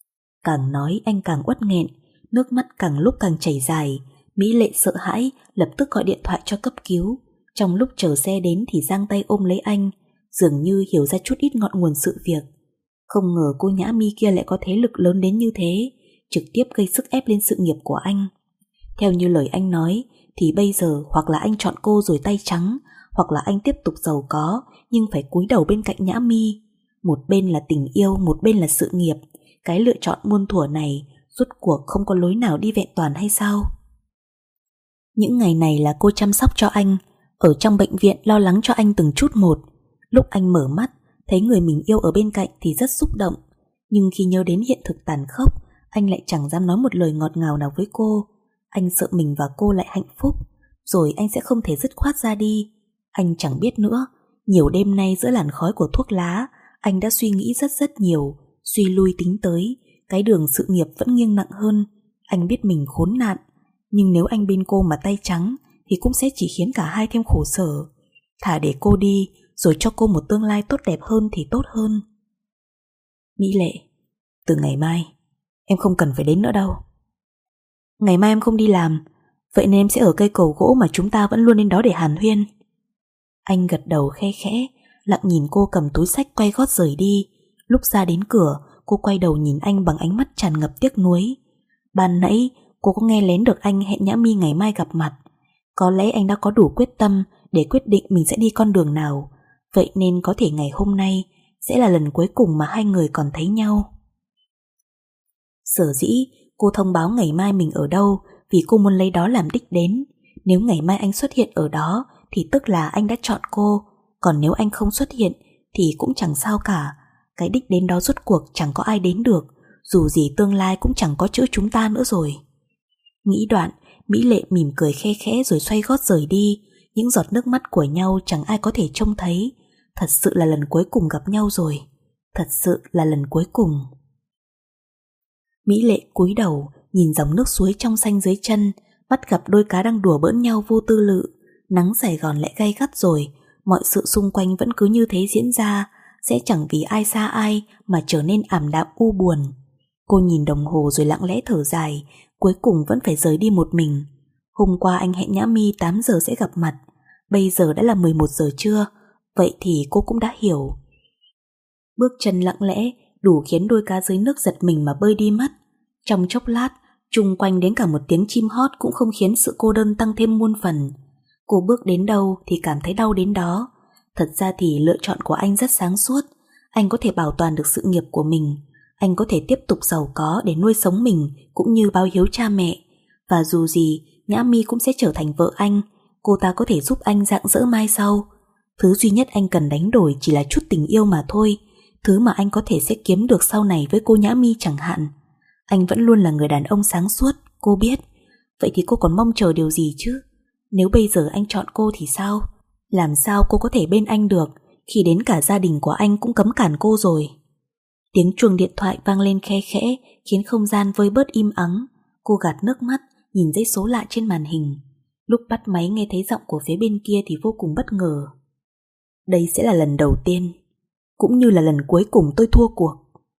Càng nói anh càng uất nghẹn, nước mắt càng lúc càng chảy dài. Mỹ Lệ sợ hãi, lập tức gọi điện thoại cho cấp cứu. Trong lúc chờ xe đến thì giang tay ôm lấy anh, dường như hiểu ra chút ít ngọn nguồn sự việc. Không ngờ cô Nhã Mi kia lại có thế lực lớn đến như thế, trực tiếp gây sức ép lên sự nghiệp của anh. Theo như lời anh nói thì bây giờ hoặc là anh chọn cô rồi tay trắng, hoặc là anh tiếp tục giàu có nhưng phải cúi đầu bên cạnh Nhã Mi. Một bên là tình yêu, một bên là sự nghiệp. Cái lựa chọn muôn thuở này rốt cuộc không có lối nào đi vẹn toàn hay sao? Những ngày này là cô chăm sóc cho anh, ở trong bệnh viện lo lắng cho anh từng chút một. Lúc anh mở mắt thấy người mình yêu ở bên cạnh thì rất xúc động, nhưng khi nhớ đến hiện thực tàn khốc, anh lại chẳng dám nói một lời ngọt ngào nào với cô. Anh sợ mình và cô lại hạnh phúc, rồi anh sẽ không thể dứt khoát ra đi. Anh chẳng biết nữa, nhiều đêm nay giữa làn khói của thuốc lá, anh đã suy nghĩ rất rất nhiều, suy lui tính tới, cái đường sự nghiệp vẫn nghiêng nặng hơn. Anh biết mình khốn nạn, nhưng nếu anh bên cô mà tay trắng thì cũng sẽ chỉ khiến cả hai thêm khổ sở. Thà để cô đi rồi cho cô một tương lai tốt đẹp hơn thì tốt hơn. Mỹ Lệ, từ ngày mai em không cần phải đến nữa đâu. Ngày mai em không đi làm, vậy nên em sẽ ở cây cầu gỗ mà chúng ta vẫn luôn đến đó để hàn huyên. Anh gật đầu khe khẽ, lặng nhìn cô cầm túi xách quay gót rời đi. Lúc ra đến cửa, cô quay đầu nhìn anh bằng ánh mắt tràn ngập tiếc nuối. Ban nãy cô có nghe lén được anh hẹn Nhã Mi ngày mai gặp mặt. Có lẽ anh đã có đủ quyết tâm để quyết định mình sẽ đi con đường nào, vậy nên có thể ngày hôm nay sẽ là lần cuối cùng mà hai người còn thấy nhau. Sở dĩ cô thông báo ngày mai mình ở đâu vì cô muốn lấy đó làm đích đến. Nếu ngày mai anh xuất hiện ở đó thì tức là anh đã chọn cô, còn nếu anh không xuất hiện thì cũng chẳng sao cả. Cái đích đến đó rốt cuộc chẳng có ai đến được, dù gì tương lai cũng chẳng có chữ chúng ta nữa rồi. Nghĩ đoạn, Mỹ Lệ mỉm cười khe khẽ rồi xoay gót rời đi. Những giọt nước mắt của nhau chẳng ai có thể trông thấy. Thật sự là lần cuối cùng gặp nhau rồi. Thật sự là lần cuối cùng. Mỹ Lệ cúi đầu nhìn dòng nước suối trong xanh dưới chân, bắt gặp đôi cá đang đùa bỡn nhau vô tư lự. Nắng Sài Gòn lại gay gắt rồi, mọi sự xung quanh vẫn cứ như thế diễn ra, sẽ chẳng vì ai xa ai mà trở nên ảm đạm u buồn. Cô nhìn đồng hồ rồi lặng lẽ thở dài, cuối cùng vẫn phải rời đi một mình. Hôm qua anh hẹn Nhã Mi tám giờ sẽ gặp mặt, bây giờ đã là mười một giờ trưa, vậy thì cô cũng đã hiểu. Bước chân lặng lẽ đủ khiến đôi cá dưới nước giật mình mà bơi đi mất. Trong chốc lát, chung quanh đến cả một tiếng chim hót cũng không khiến sự cô đơn tăng thêm muôn phần. Cô bước đến đâu thì cảm thấy đau đến đó. Thật ra thì lựa chọn của anh rất sáng suốt. Anh có thể bảo toàn được sự nghiệp của mình, anh có thể tiếp tục giàu có để nuôi sống mình cũng như báo hiếu cha mẹ. Và dù gì, Nhã Mi cũng sẽ trở thành vợ anh. Cô ta có thể giúp anh rạng rỡ mai sau. Thứ duy nhất anh cần đánh đổi chỉ là chút tình yêu mà thôi, thứ mà anh có thể sẽ kiếm được sau này với cô Nhã Mi chẳng hạn. Anh vẫn luôn là người đàn ông sáng suốt, cô biết. Vậy thì cô còn mong chờ điều gì chứ? Nếu bây giờ anh chọn cô thì sao? Làm sao cô có thể bên anh được khi đến cả gia đình của anh cũng cấm cản cô rồi? Tiếng chuông điện thoại vang lên khe khẽ khiến không gian vơi bớt im ắng. Cô gạt nước mắt nhìn dãy số lạ trên màn hình. Lúc bắt máy nghe thấy giọng của phía bên kia thì vô cùng bất ngờ. Đây sẽ là lần đầu tiên, cũng như là lần cuối cùng tôi thua cuộc.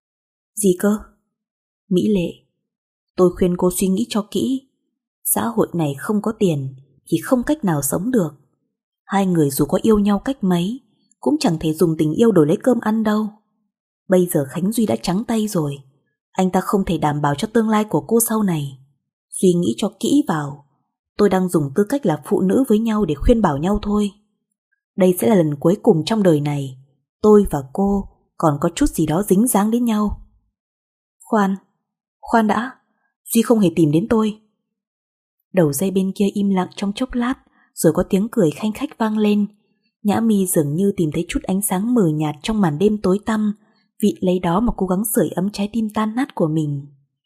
Gì cơ? Mỹ Lệ, tôi khuyên cô suy nghĩ cho kỹ. Xã hội này không có tiền thì không cách nào sống được. Hai người dù có yêu nhau cách mấy cũng chẳng thể dùng tình yêu đổi lấy cơm ăn đâu. Bây giờ Khánh Duy đã trắng tay rồi, anh ta không thể đảm bảo cho tương lai của cô sau này. Suy nghĩ cho kỹ vào. Tôi đang dùng tư cách là phụ nữ với nhau để khuyên bảo nhau thôi. Đây sẽ là lần cuối cùng trong đời này tôi và cô còn có chút gì đó dính dáng đến nhau. Khoan, khoan đã, Duy không hề tìm đến tôi. Đầu dây bên kia im lặng trong chốc lát, rồi có tiếng cười khanh khách vang lên. Nhã Mi dường như tìm thấy chút ánh sáng mờ nhạt trong màn đêm tối tăm, vịn lấy đó mà cố gắng sưởi ấm trái tim tan nát của mình.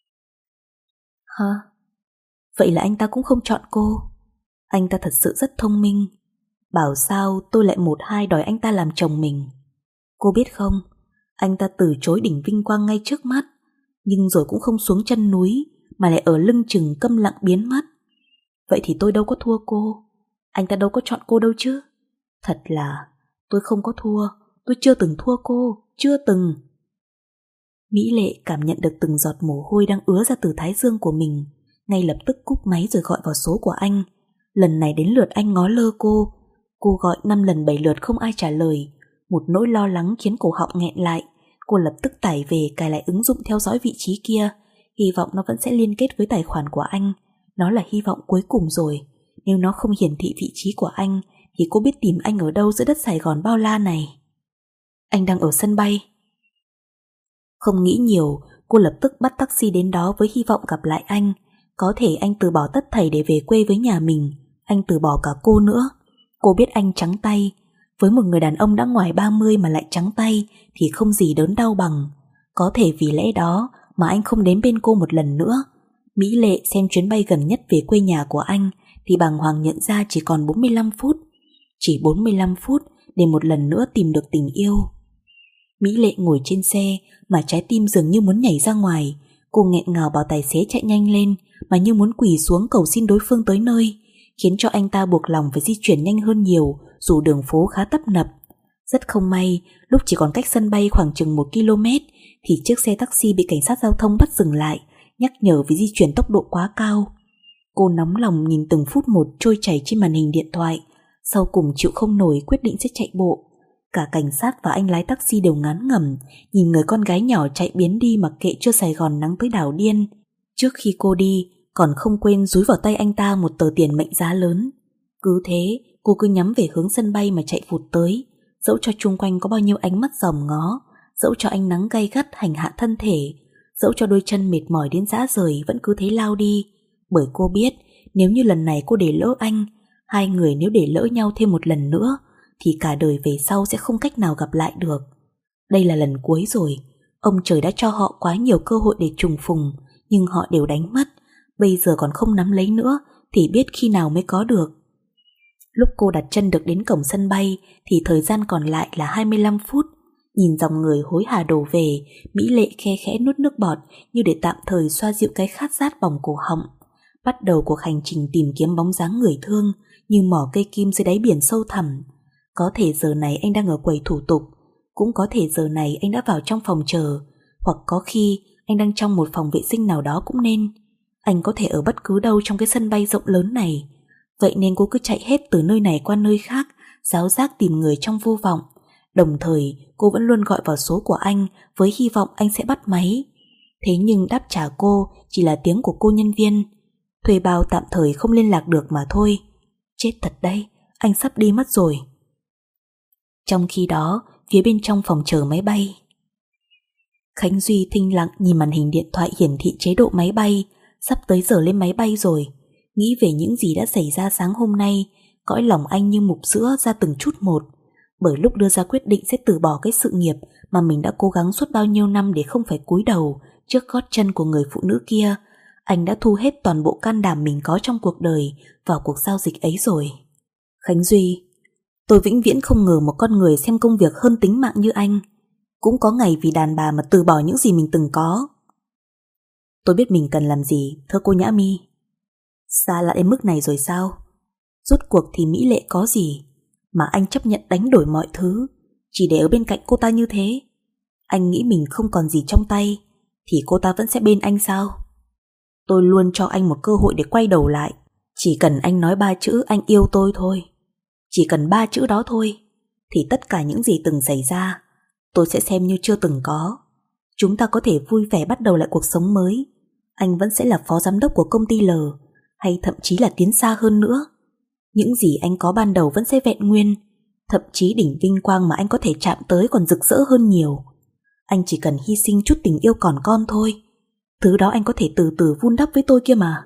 Hả? Vậy là anh ta cũng không chọn cô. Anh ta thật sự rất thông minh. Bảo sao tôi lại một hai đòi anh ta làm chồng mình. Cô biết không, anh ta từ chối đỉnh vinh quang ngay trước mắt, nhưng rồi cũng không xuống chân núi mà lại ở lưng chừng câm lặng biến mất. Vậy thì tôi đâu có thua cô, anh ta đâu có chọn cô đâu chứ. Thật là tôi không có thua, tôi chưa từng thua cô, chưa từng. Mỹ Lệ cảm nhận được từng giọt mồ hôi đang ứa ra từ thái dương của mình, ngay lập tức cúp máy rồi gọi vào số của anh. Lần này đến lượt anh ngó lơ cô. Cô gọi năm lần bảy lượt không ai trả lời. Một nỗi lo lắng khiến cổ họng nghẹn lại. Cô lập tức tải về cài lại ứng dụng theo dõi vị trí kia, hy vọng nó vẫn sẽ liên kết với tài khoản của anh. Nó là hy vọng cuối cùng rồi. Nếu nó không hiển thị vị trí của anh thì cô biết tìm anh ở đâu giữa đất Sài Gòn bao la này. Anh đang ở sân bay. Không nghĩ nhiều, cô lập tức bắt taxi đến đó với hy vọng gặp lại anh. Có thể anh từ bỏ tất thảy để về quê với nhà mình. Anh từ bỏ cả cô nữa. Cô biết anh trắng tay. Với một người đàn ông đã ngoài ba mươi mà lại trắng tay thì không gì đớn đau bằng. Có thể vì lẽ đó mà anh không đến bên cô một lần nữa. Mỹ Lệ xem chuyến bay gần nhất về quê nhà của anh thì bàng hoàng nhận ra chỉ còn bốn mươi lăm phút. Chỉ bốn mươi lăm phút để một lần nữa tìm được tình yêu. Mỹ Lệ ngồi trên xe mà trái tim dường như muốn nhảy ra ngoài. Cô nghẹn ngào bảo tài xế chạy nhanh lên mà như muốn quỳ xuống cầu xin đối phương tới nơi, khiến cho anh ta buộc lòng phải di chuyển nhanh hơn nhiều dù đường phố khá tấp nập. Rất không may, lúc chỉ còn cách sân bay khoảng chừng một ki lô mét thì chiếc xe taxi bị cảnh sát giao thông bắt dừng lại, nhắc nhở vì di chuyển tốc độ quá cao. Cô nóng lòng nhìn từng phút một trôi chảy trên màn hình điện thoại, sau cùng chịu không nổi quyết định sẽ chạy bộ. Cả cảnh sát và anh lái taxi đều ngán ngẩm nhìn người con gái nhỏ chạy biến đi mặc kệ cho Sài Gòn nắng tới đảo điên. Trước khi cô đi còn không quên dúi vào tay anh ta một tờ tiền mệnh giá lớn. Cứ thế cô cứ nhắm về hướng sân bay mà chạy vụt tới, dẫu cho chung quanh có bao nhiêu ánh mắt dòm ngó, dẫu cho ánh nắng gay gắt hành hạ thân thể, dẫu cho đôi chân mệt mỏi đến rã rời vẫn cứ thế lao đi. Bởi cô biết nếu như lần này cô để lỡ anh, hai người nếu để lỡ nhau thêm một lần nữa thì cả đời về sau sẽ không cách nào gặp lại được. Đây là lần cuối rồi. Ông trời đã cho họ quá nhiều cơ hội để trùng phùng, nhưng họ đều đánh mất. Bây giờ còn không nắm lấy nữa thì biết khi nào mới có được. Lúc cô đặt chân được đến cổng sân bay thì thời gian còn lại là hai mươi lăm phút. Nhìn dòng người hối hả đổ về, Mỹ Lệ khe khẽ nuốt nước bọt như để tạm thời xoa dịu cái khát rát bỏng cổ họng. Bắt đầu cuộc hành trình tìm kiếm bóng dáng người thương như mỏ cây kim dưới đáy biển sâu thẳm. Có thể giờ này anh đang ở quầy thủ tục, cũng có thể giờ này anh đã vào trong phòng chờ, hoặc có khi anh đang trong một phòng vệ sinh nào đó cũng nên. Anh có thể ở bất cứ đâu trong cái sân bay rộng lớn này. Vậy nên cô cứ chạy hết từ nơi này qua nơi khác, ráo rác tìm người trong vô vọng. Đồng thời cô vẫn luôn gọi vào số của anh với hy vọng anh sẽ bắt máy. Thế nhưng đáp trả cô chỉ là tiếng của cô nhân viên. Thuê bao tạm thời không liên lạc được mà thôi. Chết thật đấy, anh sắp đi mất rồi. Trong khi đó, phía bên trong phòng chờ máy bay, Khánh Duy thinh lặng nhìn màn hình điện thoại hiển thị chế độ máy bay. Sắp tới giờ lên máy bay rồi. Nghĩ về những gì đã xảy ra sáng hôm nay, cõi lòng anh như mục sữa ra từng chút một. Bởi lúc đưa ra quyết định sẽ từ bỏ cái sự nghiệp mà mình đã cố gắng suốt bao nhiêu năm để không phải cúi đầu trước gót chân của người phụ nữ kia, anh đã thu hết toàn bộ can đảm mình có trong cuộc đời vào cuộc giao dịch ấy rồi. Khánh Duy, tôi vĩnh viễn không ngờ một con người xem công việc hơn tính mạng như anh cũng có ngày vì đàn bà mà từ bỏ những gì mình từng có. Tôi biết mình cần làm gì, thưa cô Nhã Mi. Xa lại đến mức này rồi sao? Rốt cuộc thì Mỹ Lệ có gì mà anh chấp nhận đánh đổi mọi thứ chỉ để ở bên cạnh cô ta như thế? Anh nghĩ mình không còn gì trong tay thì cô ta vẫn sẽ bên anh sao? Tôi luôn cho anh một cơ hội để quay đầu lại. Chỉ cần anh nói ba chữ anh yêu tôi thôi, chỉ cần ba chữ đó thôi, thì tất cả những gì từng xảy ra tôi sẽ xem như chưa từng có. Chúng ta có thể vui vẻ bắt đầu lại cuộc sống mới. Anh vẫn sẽ là phó giám đốc của công ty L, hay thậm chí là tiến xa hơn nữa. Những gì anh có ban đầu vẫn sẽ vẹn nguyên, thậm chí đỉnh vinh quang mà anh có thể chạm tới còn rực rỡ hơn nhiều. Anh chỉ cần hy sinh chút tình yêu còn con thôi. Thứ đó anh có thể từ từ vun đắp với tôi kia mà.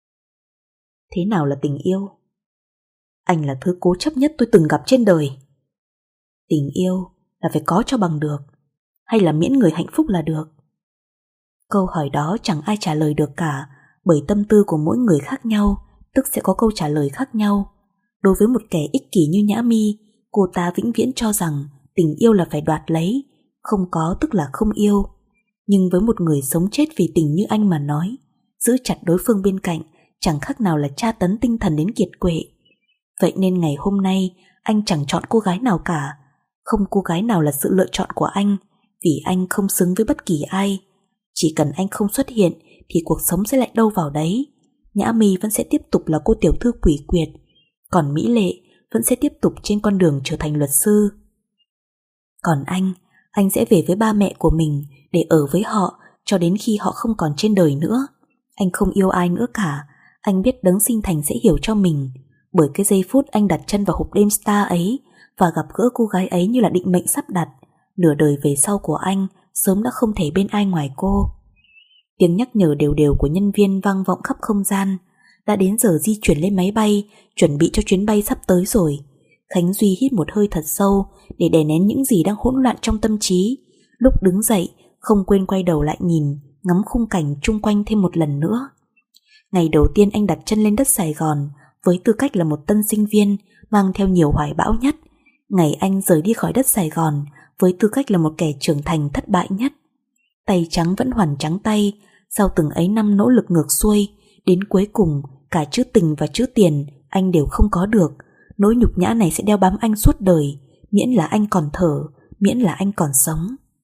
Thế nào là tình yêu? Anh là thứ cố chấp nhất tôi từng gặp trên đời. Tình yêu là phải có cho bằng được, hay là miễn người hạnh phúc là được? Câu hỏi đó chẳng ai trả lời được cả, bởi tâm tư của mỗi người khác nhau, tức sẽ có câu trả lời khác nhau. Đối với một kẻ ích kỷ như Nhã Mi, cô ta vĩnh viễn cho rằng tình yêu là phải đoạt lấy, không có tức là không yêu. Nhưng với một người sống chết vì tình như anh mà nói, giữ chặt đối phương bên cạnh chẳng khác nào là tra tấn tinh thần đến kiệt quệ. Vậy nên ngày hôm nay anh chẳng chọn cô gái nào cả. Không cô gái nào là sự lựa chọn của anh, vì anh không xứng với bất kỳ ai. Chỉ cần anh không xuất hiện thì cuộc sống sẽ lại đâu vào đấy. Nhã Mi vẫn sẽ tiếp tục là cô tiểu thư quỷ quyệt, còn Mỹ Lệ vẫn sẽ tiếp tục trên con đường trở thành luật sư. Còn anh, anh sẽ về với ba mẹ của mình để ở với họ cho đến khi họ không còn trên đời nữa. Anh không yêu ai nữa cả. Anh biết đấng sinh thành sẽ hiểu cho mình. Bởi cái giây phút anh đặt chân vào hộp đêm Star ấy và gặp gỡ cô gái ấy như là định mệnh sắp đặt, nửa đời về sau của anh sớm đã không thể bên ai ngoài cô. Tiếng nhắc nhở đều đều của nhân viên vang vọng khắp không gian. Đã đến giờ di chuyển lên máy bay, chuẩn bị cho chuyến bay sắp tới rồi. Khánh Duy hít một hơi thật sâu để đè nén những gì đang hỗn loạn trong tâm trí. Lúc đứng dậy, không quên quay đầu lại nhìn, ngắm khung cảnh chung quanh thêm một lần nữa. Ngày đầu tiên anh đặt chân lên đất Sài Gòn, với tư cách là một tân sinh viên mang theo nhiều hoài bão nhất. Ngày anh rời đi khỏi đất Sài Gòn với tư cách là một kẻ trưởng thành thất bại nhất. Tay trắng vẫn hoàn trắng tay, sau từng ấy năm nỗ lực ngược xuôi, đến cuối cùng cả chữ tình và chữ tiền anh đều không có được. Nỗi nhục nhã này sẽ đeo bám anh suốt đời, miễn là anh còn thở, miễn là anh còn sống.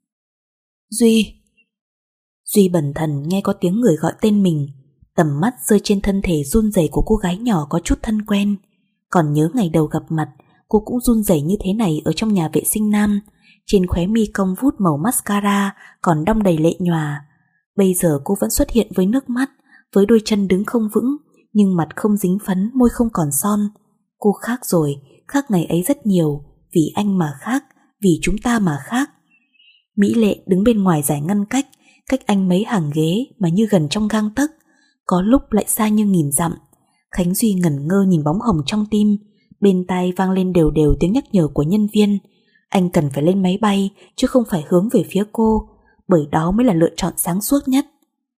Duy! Duy bần thần nghe có tiếng người gọi tên mình, tầm mắt rơi trên thân thể run rẩy của cô gái nhỏ có chút thân quen. Còn nhớ ngày đầu gặp mặt, cô cũng run rẩy như thế này ở trong nhà vệ sinh nam, trên khóe mi cong vút màu mascara còn đong đầy lệ nhòa. Bây giờ cô vẫn xuất hiện với nước mắt, với đôi chân đứng không vững, nhưng mặt không dính phấn, môi không còn son. Cô khác rồi, khác ngày ấy rất nhiều, vì anh mà khác, vì chúng ta mà khác. Mỹ Lệ đứng bên ngoài giải ngăn cách, cách anh mấy hàng ghế mà như gần trong gang tấc, có lúc lại xa như nghìn dặm. Khánh Duy ngẩn ngơ nhìn bóng hồng trong tim, bên tai vang lên đều đều tiếng nhắc nhở của nhân viên. Anh cần phải lên máy bay chứ không phải hướng về phía cô, bởi đó mới là lựa chọn sáng suốt nhất.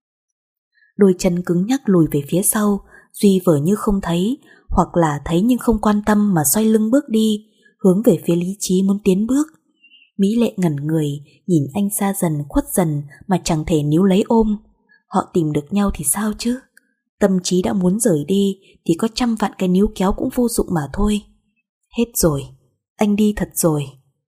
Đôi chân cứng nhắc lùi về phía sau, Duy vờ như không thấy, hoặc là thấy nhưng không quan tâm mà xoay lưng bước đi, hướng về phía lý trí muốn tiến bước. Mỹ Lệ ngẩn người, nhìn anh xa dần khuất dần mà chẳng thể níu lấy ôm. Họ tìm được nhau thì sao chứ? Tâm trí đã muốn rời đi thì có trăm vạn cái níu kéo cũng vô dụng mà thôi. Hết rồi, anh đi thật rồi.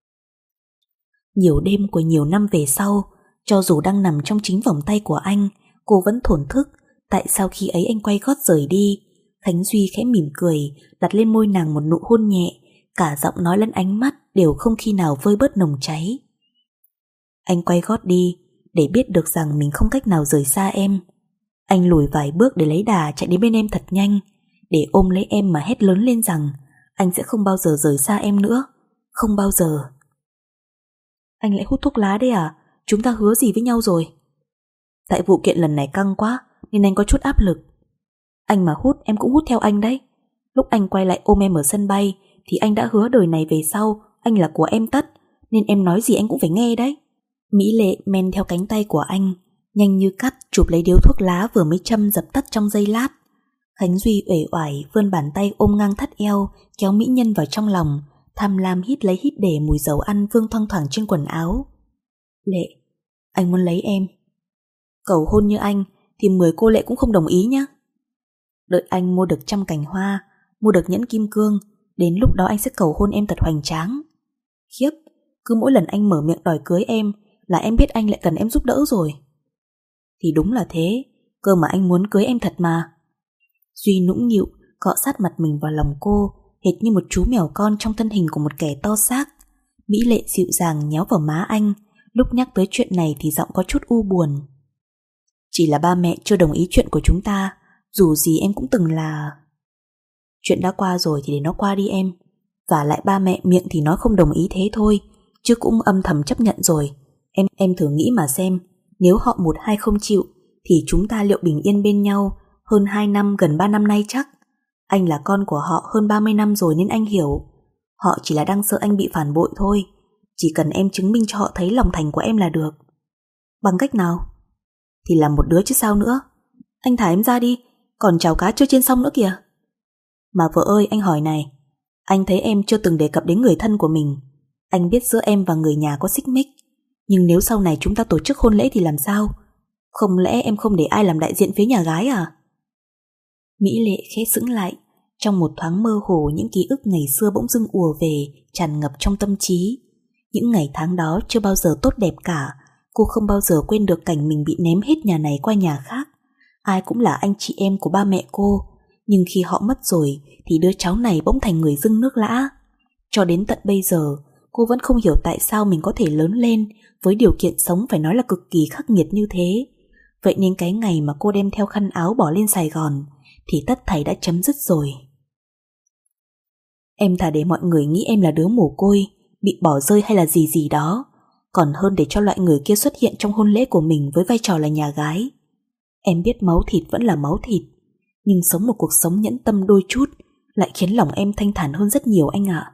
Nhiều đêm của nhiều năm về sau, cho dù đang nằm trong chính vòng tay của anh, cô vẫn thổn thức tại sao khi ấy anh quay gót rời đi. Khánh Duy khẽ mỉm cười, đặt lên môi nàng một nụ hôn nhẹ, cả giọng nói lẫn ánh mắt đều không khi nào vơi bớt nồng cháy. Anh quay gót đi để biết được rằng mình không cách nào rời xa em. Anh lùi vài bước để lấy đà chạy đến bên em thật nhanh, để ôm lấy em mà hét lớn lên rằng anh sẽ không bao giờ rời xa em nữa, không bao giờ. Anh lại hút thuốc lá đấy à? Chúng ta hứa gì với nhau rồi? Tại vụ kiện lần này căng quá nên anh có chút áp lực. Anh mà hút em cũng hút theo anh đấy. Lúc anh quay lại ôm em ở sân bay thì anh đã hứa đời này về sau anh là của em tất, nên em nói gì anh cũng phải nghe đấy. Mỹ Lệ men theo cánh tay của anh, nhanh như cắt chụp lấy điếu thuốc lá vừa mới châm dập tắt trong giây lát. Khánh Duy uể oải vươn bàn tay ôm ngang thắt eo, kéo mỹ nhân vào trong lòng, tham lam hít lấy hít để mùi dầu ăn vương thoang thoảng trên quần áo. Lệ, anh muốn lấy em. Cầu hôn như anh thì mười cô Lệ cũng không đồng ý nhé. Đợi anh mua được trăm cành hoa, mua được nhẫn kim cương, đến lúc đó anh sẽ cầu hôn em thật hoành tráng. Khiếp, cứ mỗi lần anh mở miệng đòi cưới em là em biết anh lại cần em giúp đỡ rồi. Thì đúng là thế, cơ mà anh muốn cưới em thật mà. Duy nũng nịu cọ sát mặt mình vào lòng cô, hệt như một chú mèo con trong thân hình của một kẻ to xác. Mỹ Lệ dịu dàng nhéo vào má anh, lúc nhắc tới chuyện này thì giọng có chút u buồn. Chỉ là ba mẹ chưa đồng ý chuyện của chúng ta, dù gì em cũng từng là... Chuyện đã qua rồi thì để nó qua đi em. Và lại ba mẹ miệng thì nói không đồng ý thế thôi, chứ cũng âm thầm chấp nhận rồi. Em em thử nghĩ mà xem, nếu họ một hai không chịu thì chúng ta liệu bình yên bên nhau hơn hai năm, gần ba năm nay chắc. Anh là con của họ hơn ba mươi năm rồi nên anh hiểu. Họ chỉ là đang sợ anh bị phản bội thôi. Chỉ cần em chứng minh cho họ thấy lòng thành của em là được. Bằng cách nào? Thì làm một đứa chứ sao nữa. Anh thả em ra đi, còn chảo cá chưa chiên xong nữa kìa. Mà vợ ơi, anh hỏi này, anh thấy em chưa từng đề cập đến người thân của mình. Anh biết giữa em và người nhà có xích mích, nhưng nếu sau này chúng ta tổ chức hôn lễ thì làm sao? Không lẽ em không để ai làm đại diện phía nhà gái à? Mỹ Lệ khẽ sững lại, trong một thoáng mơ hồ những ký ức ngày xưa bỗng dưng ùa về, tràn ngập trong tâm trí. Những ngày tháng đó chưa bao giờ tốt đẹp cả. Cô không bao giờ quên được cảnh mình bị ném hết nhà này qua nhà khác. Ai cũng là anh chị em của ba mẹ cô, nhưng khi họ mất rồi thì đứa cháu này bỗng thành người dưng nước lã. Cho đến tận bây giờ, cô vẫn không hiểu tại sao mình có thể lớn lên với điều kiện sống phải nói là cực kỳ khắc nghiệt như thế. Vậy nên cái ngày mà cô đem theo khăn áo bỏ lên Sài Gòn thì tất thảy đã chấm dứt rồi. Em thà để mọi người nghĩ em là đứa mồ côi, bị bỏ rơi hay là gì gì đó, còn hơn để cho loại người kia xuất hiện trong hôn lễ của mình với vai trò là nhà gái. Em biết máu thịt vẫn là máu thịt, nhưng sống một cuộc sống nhẫn tâm đôi chút lại khiến lòng em thanh thản hơn rất nhiều anh ạ.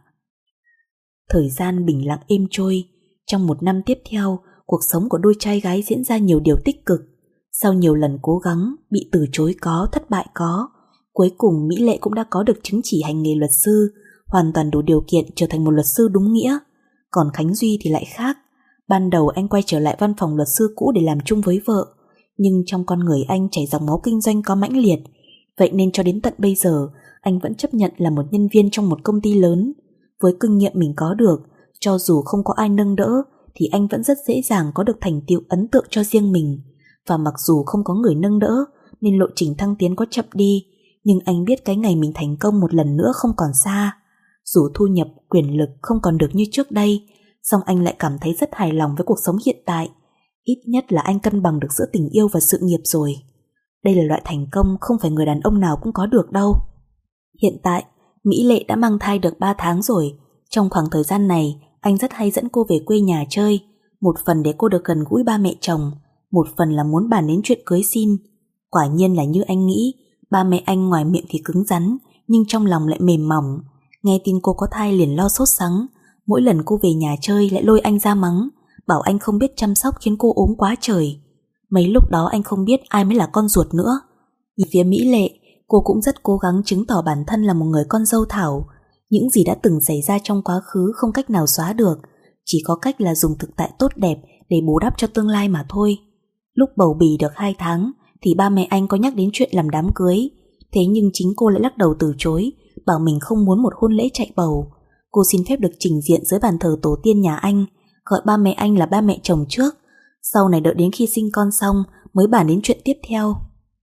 Thời gian bình lặng êm trôi. Trong một năm tiếp theo, cuộc sống của đôi trai gái diễn ra nhiều điều tích cực. Sau nhiều lần cố gắng, bị từ chối có, thất bại có, cuối cùng Mỹ Lệ cũng đã có được chứng chỉ hành nghề luật sư, hoàn toàn đủ điều kiện trở thành một luật sư đúng nghĩa. Còn Khánh Duy thì lại khác. Ban đầu anh quay trở lại văn phòng luật sư cũ để làm chung với vợ, nhưng trong con người anh chảy dòng máu kinh doanh có mãnh liệt. Vậy nên cho đến tận bây giờ, anh vẫn chấp nhận là một nhân viên trong một công ty lớn. Với kinh nghiệm mình có được, cho dù không có ai nâng đỡ thì anh vẫn rất dễ dàng có được thành tựu ấn tượng cho riêng mình. Và mặc dù không có người nâng đỡ nên lộ trình thăng tiến có chậm đi, nhưng anh biết cái ngày mình thành công một lần nữa không còn xa. Dù thu nhập, quyền lực không còn được như trước đây, song anh lại cảm thấy rất hài lòng với cuộc sống hiện tại. Ít nhất là anh cân bằng được giữa tình yêu và sự nghiệp rồi. Đây là loại thành công không phải người đàn ông nào cũng có được đâu. Hiện tại, Mỹ Lệ đã mang thai được ba tháng rồi. Trong khoảng thời gian này, anh rất hay dẫn cô về quê nhà chơi. Một phần để cô được gần gũi ba mẹ chồng, một phần là muốn bàn đến chuyện cưới xin. Quả nhiên là như anh nghĩ, ba mẹ anh ngoài miệng thì cứng rắn, nhưng trong lòng lại mềm mỏng. Nghe tin cô có thai liền lo sốt sắng. Mỗi lần cô về nhà chơi lại lôi anh ra mắng, bảo anh không biết chăm sóc khiến cô ốm quá trời. Mấy lúc đó anh không biết ai mới là con ruột nữa. Nhìn phía Mỹ Lệ, cô cũng rất cố gắng chứng tỏ bản thân là một người con dâu thảo. Những gì đã từng xảy ra trong quá khứ không cách nào xóa được, chỉ có cách là dùng thực tại tốt đẹp để bù đắp cho tương lai mà thôi. Lúc bầu bì được hai tháng thì ba mẹ anh có nhắc đến chuyện làm đám cưới. Thế nhưng chính cô lại lắc đầu từ chối, bảo mình không muốn một hôn lễ chạy bầu. Cô xin phép được trình diện dưới bàn thờ tổ tiên nhà anh, gọi ba mẹ anh là ba mẹ chồng trước. Sau này đợi đến khi sinh con xong mới bàn đến chuyện tiếp theo.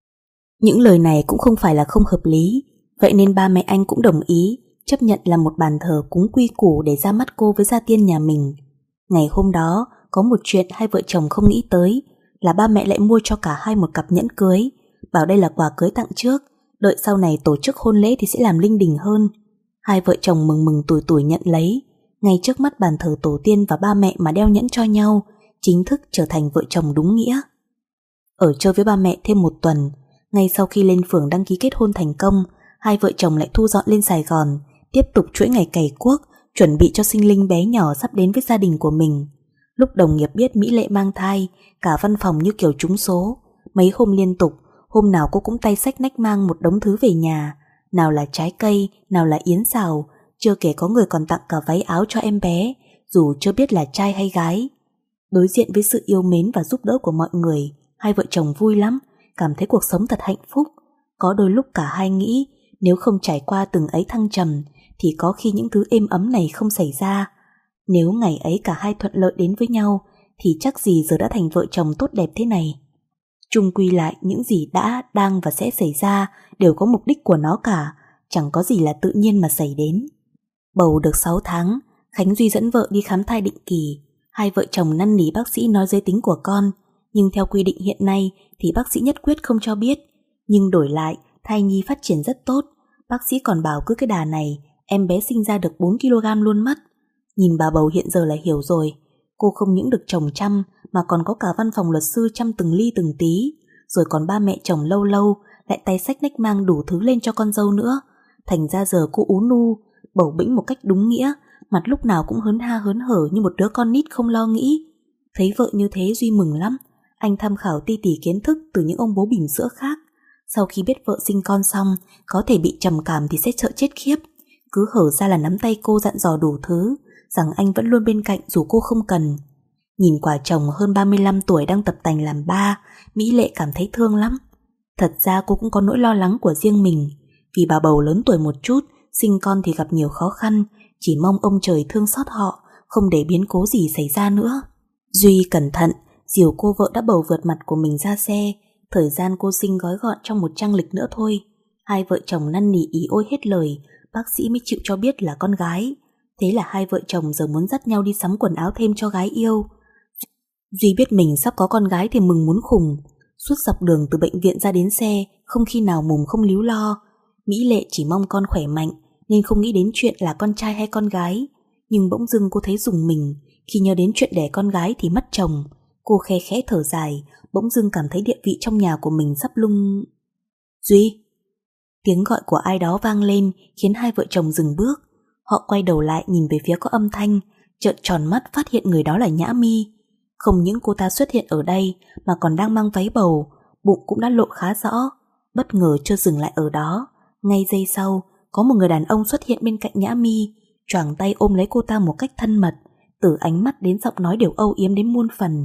Những lời này cũng không phải là không hợp lý, vậy nên ba mẹ anh cũng đồng ý chấp nhận làm một bàn thờ cúng quy củ để ra mắt cô với gia tiên nhà mình. Ngày hôm đó có một chuyện hai vợ chồng không nghĩ tới, là ba mẹ lại mua cho cả hai một cặp nhẫn cưới, bảo đây là quà cưới tặng trước, đợi sau này tổ chức hôn lễ thì sẽ làm linh đình hơn. Hai vợ chồng mừng mừng tủi tủi nhận lấy, ngay trước mắt bàn thờ tổ tiên và ba mẹ mà đeo nhẫn cho nhau, chính thức trở thành vợ chồng đúng nghĩa. Ở chơi với ba mẹ thêm một tuần, ngay sau khi lên phường đăng ký kết hôn thành công, hai vợ chồng lại thu dọn lên Sài Gòn, tiếp tục chuỗi ngày cày cuốc, chuẩn bị cho sinh linh bé nhỏ sắp đến với gia đình của mình. Lúc đồng nghiệp biết Mỹ Lệ mang thai, cả văn phòng như kiểu trúng số. Mấy hôm liên tục, hôm nào cô cũng tay xách nách mang một đống thứ về nhà, nào là trái cây, nào là yến xào, chưa kể có người còn tặng cả váy áo cho em bé, dù chưa biết là trai hay gái. Đối diện với sự yêu mến và giúp đỡ của mọi người, hai vợ chồng vui lắm, cảm thấy cuộc sống thật hạnh phúc. Có đôi lúc cả hai nghĩ, nếu không trải qua từng ấy thăng trầm thì có khi những thứ êm ấm này không xảy ra. Nếu ngày ấy cả hai thuận lợi đến với nhau thì chắc gì giờ đã thành vợ chồng tốt đẹp thế này. Chung quy lại, những gì đã, đang và sẽ xảy ra đều có mục đích của nó cả, chẳng có gì là tự nhiên mà xảy đến. Bầu được sáu tháng, Khánh Duy dẫn vợ đi khám thai định kỳ. Hai vợ chồng năn nỉ bác sĩ nói giới tính của con, nhưng theo quy định hiện nay thì bác sĩ nhất quyết không cho biết. Nhưng đổi lại, thai nhi phát triển rất tốt. Bác sĩ còn bảo cứ cái đà này, em bé sinh ra được bốn ki lô gam luôn mất. Nhìn bà bầu hiện giờ là hiểu rồi. Cô không những được chồng chăm mà còn có cả văn phòng luật sư chăm từng ly từng tí. Rồi còn ba mẹ chồng lâu lâu lại tay xách nách mang đủ thứ lên cho con dâu nữa. Thành ra giờ cô ú nu, bầu bĩnh một cách đúng nghĩa, mặt lúc nào cũng hớn ha hớn hở như một đứa con nít không lo nghĩ. Thấy vợ như thế Duy mừng lắm. Anh tham khảo ti tỉ kiến thức từ những ông bố bỉm sữa khác. Sau khi biết vợ sinh con xong có thể bị trầm cảm thì sẽ sợ chết khiếp, cứ hở ra là nắm tay cô dặn dò đủ thứ, rằng anh vẫn luôn bên cạnh dù cô không cần. Nhìn quả chồng hơn ba mươi lăm tuổi đang tập tành làm ba, Mỹ Lệ cảm thấy thương lắm. Thật ra cô cũng có nỗi lo lắng của riêng mình, vì bà bầu lớn tuổi một chút, sinh con thì gặp nhiều khó khăn, chỉ mong ông trời thương xót họ, không để biến cố gì xảy ra nữa. Duy cẩn thận dìu cô vợ đã bầu vượt mặt của mình ra xe. Thời gian cô sinh gói gọn trong một trang lịch nữa thôi. Hai vợ chồng năn nỉ ý ôi hết lời, bác sĩ mới chịu cho biết là con gái. Thế là hai vợ chồng giờ muốn dắt nhau đi sắm quần áo thêm cho gái yêu. Duy biết mình sắp có con gái thì mừng muốn khùng. Suốt dọc đường từ bệnh viện ra đến xe, không khi nào mùng không líu lo. Mỹ Lệ chỉ mong con khỏe mạnh nên không nghĩ đến chuyện là con trai hay con gái. Nhưng bỗng dưng cô thấy rùng mình khi nhớ đến chuyện đẻ con gái thì mất chồng. Cô khe khẽ thở dài, bỗng dưng cảm thấy địa vị trong nhà của mình sắp lung. Duy! Tiếng gọi của ai đó vang lên khiến hai vợ chồng dừng bước. Họ quay đầu lại nhìn về phía có âm thanh, trợn tròn mắt phát hiện người đó là Nhã Mi. Không những cô ta xuất hiện ở đây mà còn đang mang váy bầu, bụng cũng đã lộ khá rõ. Bất ngờ chưa dừng lại ở đó, ngay giây sau có một người đàn ông xuất hiện bên cạnh Nhã Mi, choàng tay ôm lấy cô ta một cách thân mật, từ ánh mắt đến giọng nói đều âu yếm đến muôn phần.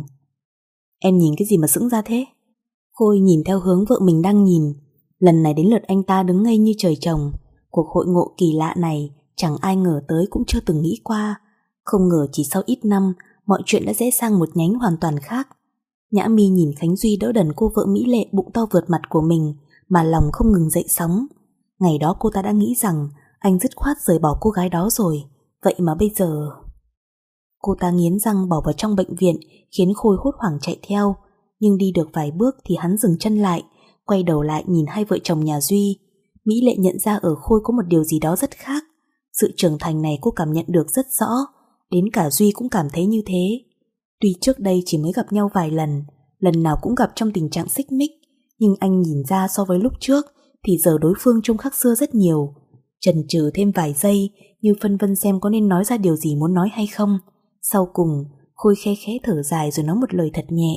Em nhìn cái gì mà sững ra thế? Khôi nhìn theo hướng vợ mình đang nhìn. Lần này đến lượt anh ta đứng ngây như trời trồng. Cuộc hội ngộ kỳ lạ này chẳng ai ngờ tới, cũng chưa từng nghĩ qua. Không ngờ chỉ sau ít năm mọi chuyện đã rẽ sang một nhánh hoàn toàn khác. Nhã Mi nhìn Khánh Duy đỡ đần cô vợ mỹ lệ bụng to vượt mặt của mình mà lòng không ngừng dậy sóng. Ngày đó cô ta đã nghĩ rằng anh dứt khoát rời bỏ cô gái đó rồi. Vậy mà bây giờ... Cô ta nghiến răng bỏ vào trong bệnh viện, khiến Khôi hốt hoảng chạy theo. Nhưng đi được vài bước thì hắn dừng chân lại, quay đầu lại nhìn hai vợ chồng nhà Duy. Mỹ Lệ nhận ra ở Khôi có một điều gì đó rất khác. Sự trưởng thành này cô cảm nhận được rất rõ. Đến cả Duy cũng cảm thấy như thế. Tuy trước đây chỉ mới gặp nhau vài lần, lần nào cũng gặp trong tình trạng xích mích, nhưng anh nhìn ra so với lúc trước thì giờ đối phương trông khác xưa rất nhiều. Chần chừ thêm vài giây, như phân vân xem có nên nói ra điều gì muốn nói hay không. Sau cùng Khôi khẽ khẽ thở dài rồi nói một lời thật nhẹ.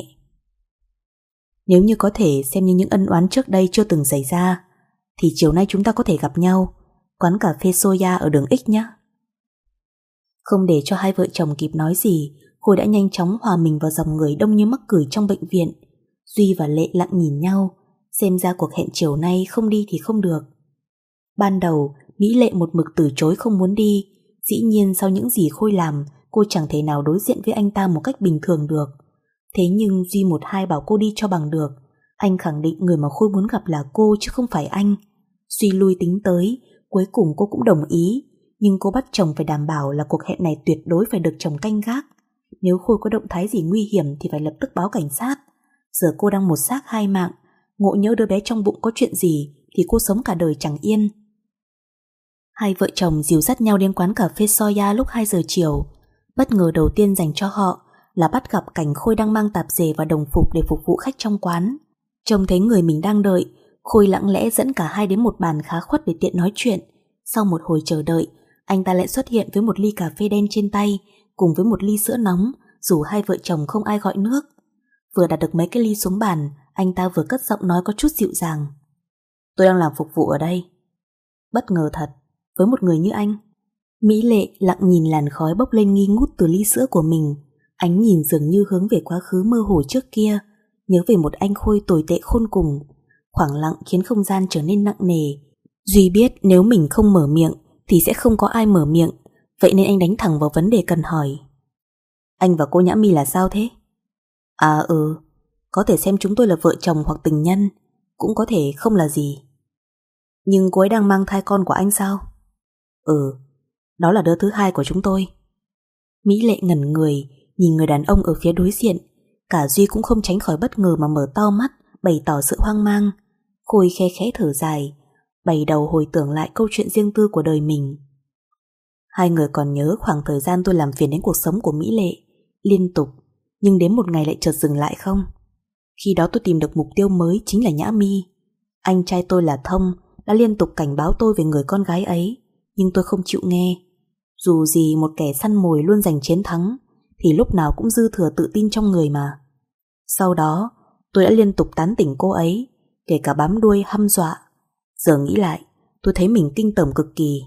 Nếu như có thể xem như những ân oán trước đây chưa từng xảy ra, thì chiều nay chúng ta có thể gặp nhau quán cà phê Soya ở đường X nhé. Không để cho hai vợ chồng kịp nói gì, Khôi đã nhanh chóng hòa mình vào dòng người đông như mắc cửi trong bệnh viện. Duy và Lệ lặng nhìn nhau, xem ra cuộc hẹn chiều nay không đi thì không được. Ban đầu Mỹ Lệ một mực từ chối không muốn đi. Dĩ nhiên sau những gì Khôi làm, cô chẳng thể nào đối diện với anh ta một cách bình thường được. Thế nhưng Duy một hai bảo cô đi cho bằng được. Anh khẳng định người mà Khôi muốn gặp là cô chứ không phải anh. Suy lui tính tới, cuối cùng cô cũng đồng ý. Nhưng cô bắt chồng phải đảm bảo là cuộc hẹn này tuyệt đối phải được chồng canh gác. Nếu Khôi có động thái gì nguy hiểm thì phải lập tức báo cảnh sát. Giờ cô đang một xác hai mạng, ngộ nhỡ đứa bé trong bụng có chuyện gì thì cô sống cả đời chẳng yên. Hai vợ chồng dìu dắt nhau đến quán cà phê Soya lúc hai giờ chiều. Bất ngờ đầu tiên dành cho họ là bắt gặp cảnh Khôi đang mang tạp dề và đồng phục để phục vụ khách trong quán. Trông thấy người mình đang đợi, Khôi lặng lẽ dẫn cả hai đến một bàn khá khuất để tiện nói chuyện. Sau một hồi chờ đợi, anh ta lại xuất hiện với một ly cà phê đen trên tay cùng với một ly sữa nóng, dù hai vợ chồng không ai gọi nước. Vừa đặt được mấy cái ly xuống bàn, anh ta vừa cất giọng nói có chút dịu dàng. Tôi đang làm phục vụ ở đây. Bất ngờ thật, với một người như anh. Mỹ Lệ lặng nhìn làn khói bốc lên nghi ngút từ ly sữa của mình. Ánh nhìn dường như hướng về quá khứ mơ hồ trước kia, nhớ về một anh Khôi tồi tệ khôn cùng. Khoảng lặng khiến không gian trở nên nặng nề. Duy biết nếu mình không mở miệng thì sẽ không có ai mở miệng, vậy nên anh đánh thẳng vào vấn đề cần hỏi. Anh và cô Nhã Mi là sao thế? À ừ, có thể xem chúng tôi là vợ chồng hoặc tình nhân, cũng có thể không là gì. Nhưng cô ấy đang mang thai con của anh sao? Ừ, đó là đứa thứ hai của chúng tôi. Mỹ Lệ ngẩn người, nhìn người đàn ông ở phía đối diện. Cả Duy cũng không tránh khỏi bất ngờ mà mở to mắt, bày tỏ sự hoang mang. Khôi khe khẽ thở dài, bày đầu hồi tưởng lại câu chuyện riêng tư của đời mình. Hai người còn nhớ khoảng thời gian tôi làm phiền đến cuộc sống của Mỹ Lệ, liên tục, nhưng đến một ngày lại chợt dừng lại không? Khi đó tôi tìm được mục tiêu mới chính là Nhã Mi. Anh trai tôi là Thông đã liên tục cảnh báo tôi về người con gái ấy, nhưng tôi không chịu nghe. Dù gì một kẻ săn mồi luôn giành chiến thắng, thì lúc nào cũng dư thừa tự tin trong người mà. Sau đó tôi đã liên tục tán tỉnh cô ấy, kể cả bám đuôi hăm dọa. Giờ nghĩ lại, tôi thấy mình kinh tởm cực kỳ.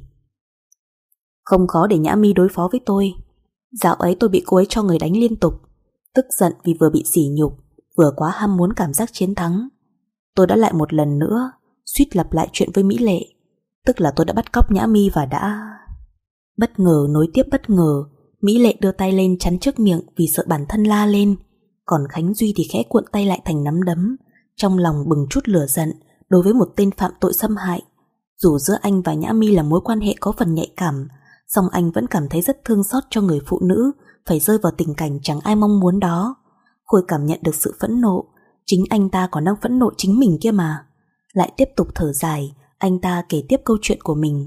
Không khó để Nhã Mi đối phó với tôi. Dạo ấy tôi bị cô ấy cho người đánh liên tục, tức giận vì vừa bị sỉ nhục, vừa quá ham muốn cảm giác chiến thắng. Tôi đã lại một lần nữa suýt lặp lại chuyện với Mỹ Lệ, tức là tôi đã bắt cóc Nhã Mi và đã... Bất ngờ nối tiếp bất ngờ, Mỹ Lệ đưa tay lên chắn trước miệng vì sợ bản thân la lên, còn Khánh Duy thì khẽ cuộn tay lại thành nắm đấm, trong lòng bừng chút lửa giận đối với một tên phạm tội xâm hại. Dù giữa anh và Nhã Mi là mối quan hệ có phần nhạy cảm, song anh vẫn cảm thấy rất thương xót cho người phụ nữ phải rơi vào tình cảnh chẳng ai mong muốn đó. Khôi cảm nhận được sự phẫn nộ, chính anh ta còn đang phẫn nộ chính mình kia mà. Lại tiếp tục thở dài, anh ta kể tiếp câu chuyện của mình.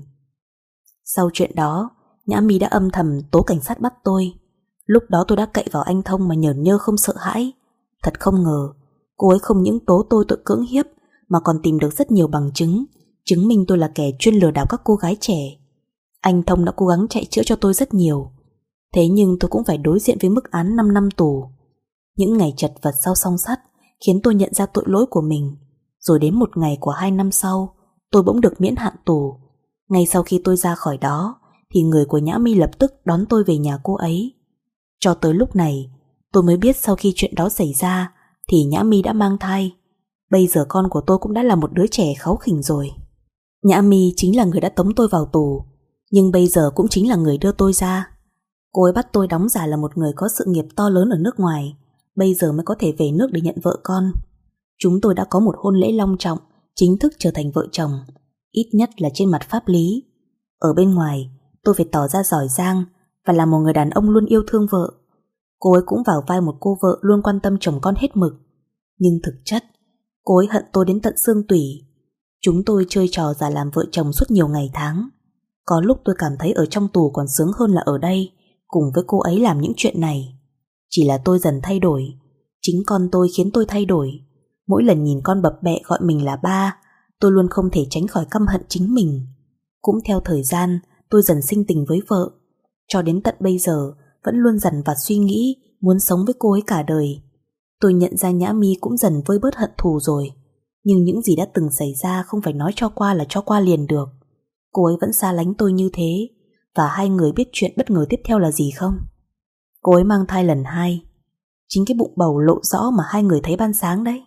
Sau chuyện đó, Nhã Mi đã âm thầm tố cảnh sát bắt tôi. Lúc đó tôi đã cậy vào anh Thông mà nhởn nhơ không sợ hãi. Thật không ngờ, cô ấy không những tố tôi tội cưỡng hiếp mà còn tìm được rất nhiều bằng chứng, chứng minh tôi là kẻ chuyên lừa đảo các cô gái trẻ. Anh Thông đã cố gắng chạy chữa cho tôi rất nhiều, thế nhưng tôi cũng phải đối diện với mức án năm năm tù. Những ngày chật vật sau song sắt khiến tôi nhận ra tội lỗi của mình. Rồi đến một ngày của hai năm sau, tôi bỗng được miễn hạn tù. Ngay sau khi tôi ra khỏi đó thì người của Nhã Mi lập tức đón tôi về nhà cô ấy. Cho tới lúc này tôi mới biết sau khi chuyện đó xảy ra thì Nhã Mi đã mang thai. Bây giờ con của tôi cũng đã là một đứa trẻ kháu khỉnh rồi. Nhã Mi chính là người đã tống tôi vào tù, nhưng bây giờ cũng chính là người đưa tôi ra. Cô ấy bắt tôi đóng giả là một người có sự nghiệp to lớn ở nước ngoài, bây giờ mới có thể về nước để nhận vợ con. Chúng tôi đã có một hôn lễ long trọng, chính thức trở thành vợ chồng, ít nhất là trên mặt pháp lý. Ở bên ngoài, tôi phải tỏ ra giỏi giang và là một người đàn ông luôn yêu thương vợ. Cô ấy cũng vào vai một cô vợ luôn quan tâm chồng con hết mực. Nhưng thực chất, cô ấy hận tôi đến tận xương tủy. Chúng tôi chơi trò giả làm vợ chồng suốt nhiều ngày tháng. Có lúc tôi cảm thấy ở trong tù còn sướng hơn là ở đây, cùng với cô ấy làm những chuyện này. Chỉ là tôi dần thay đổi, chính con tôi khiến tôi thay đổi. Mỗi lần nhìn con bập bẹ gọi mình là ba, tôi luôn không thể tránh khỏi căm hận chính mình. Cũng theo thời gian, tôi dần sinh tình với vợ. Cho đến tận bây giờ, vẫn luôn dằn vặt suy nghĩ muốn sống với cô ấy cả đời. Tôi nhận ra Nhã Mi cũng dần vơi bớt hận thù rồi. Nhưng những gì đã từng xảy ra không phải nói cho qua là cho qua liền được. Cô ấy vẫn xa lánh tôi như thế. Và hai người biết chuyện bất ngờ tiếp theo là gì không? Cô ấy mang thai lần hai. Chính cái bụng bầu lộ rõ mà hai người thấy ban sáng đấy.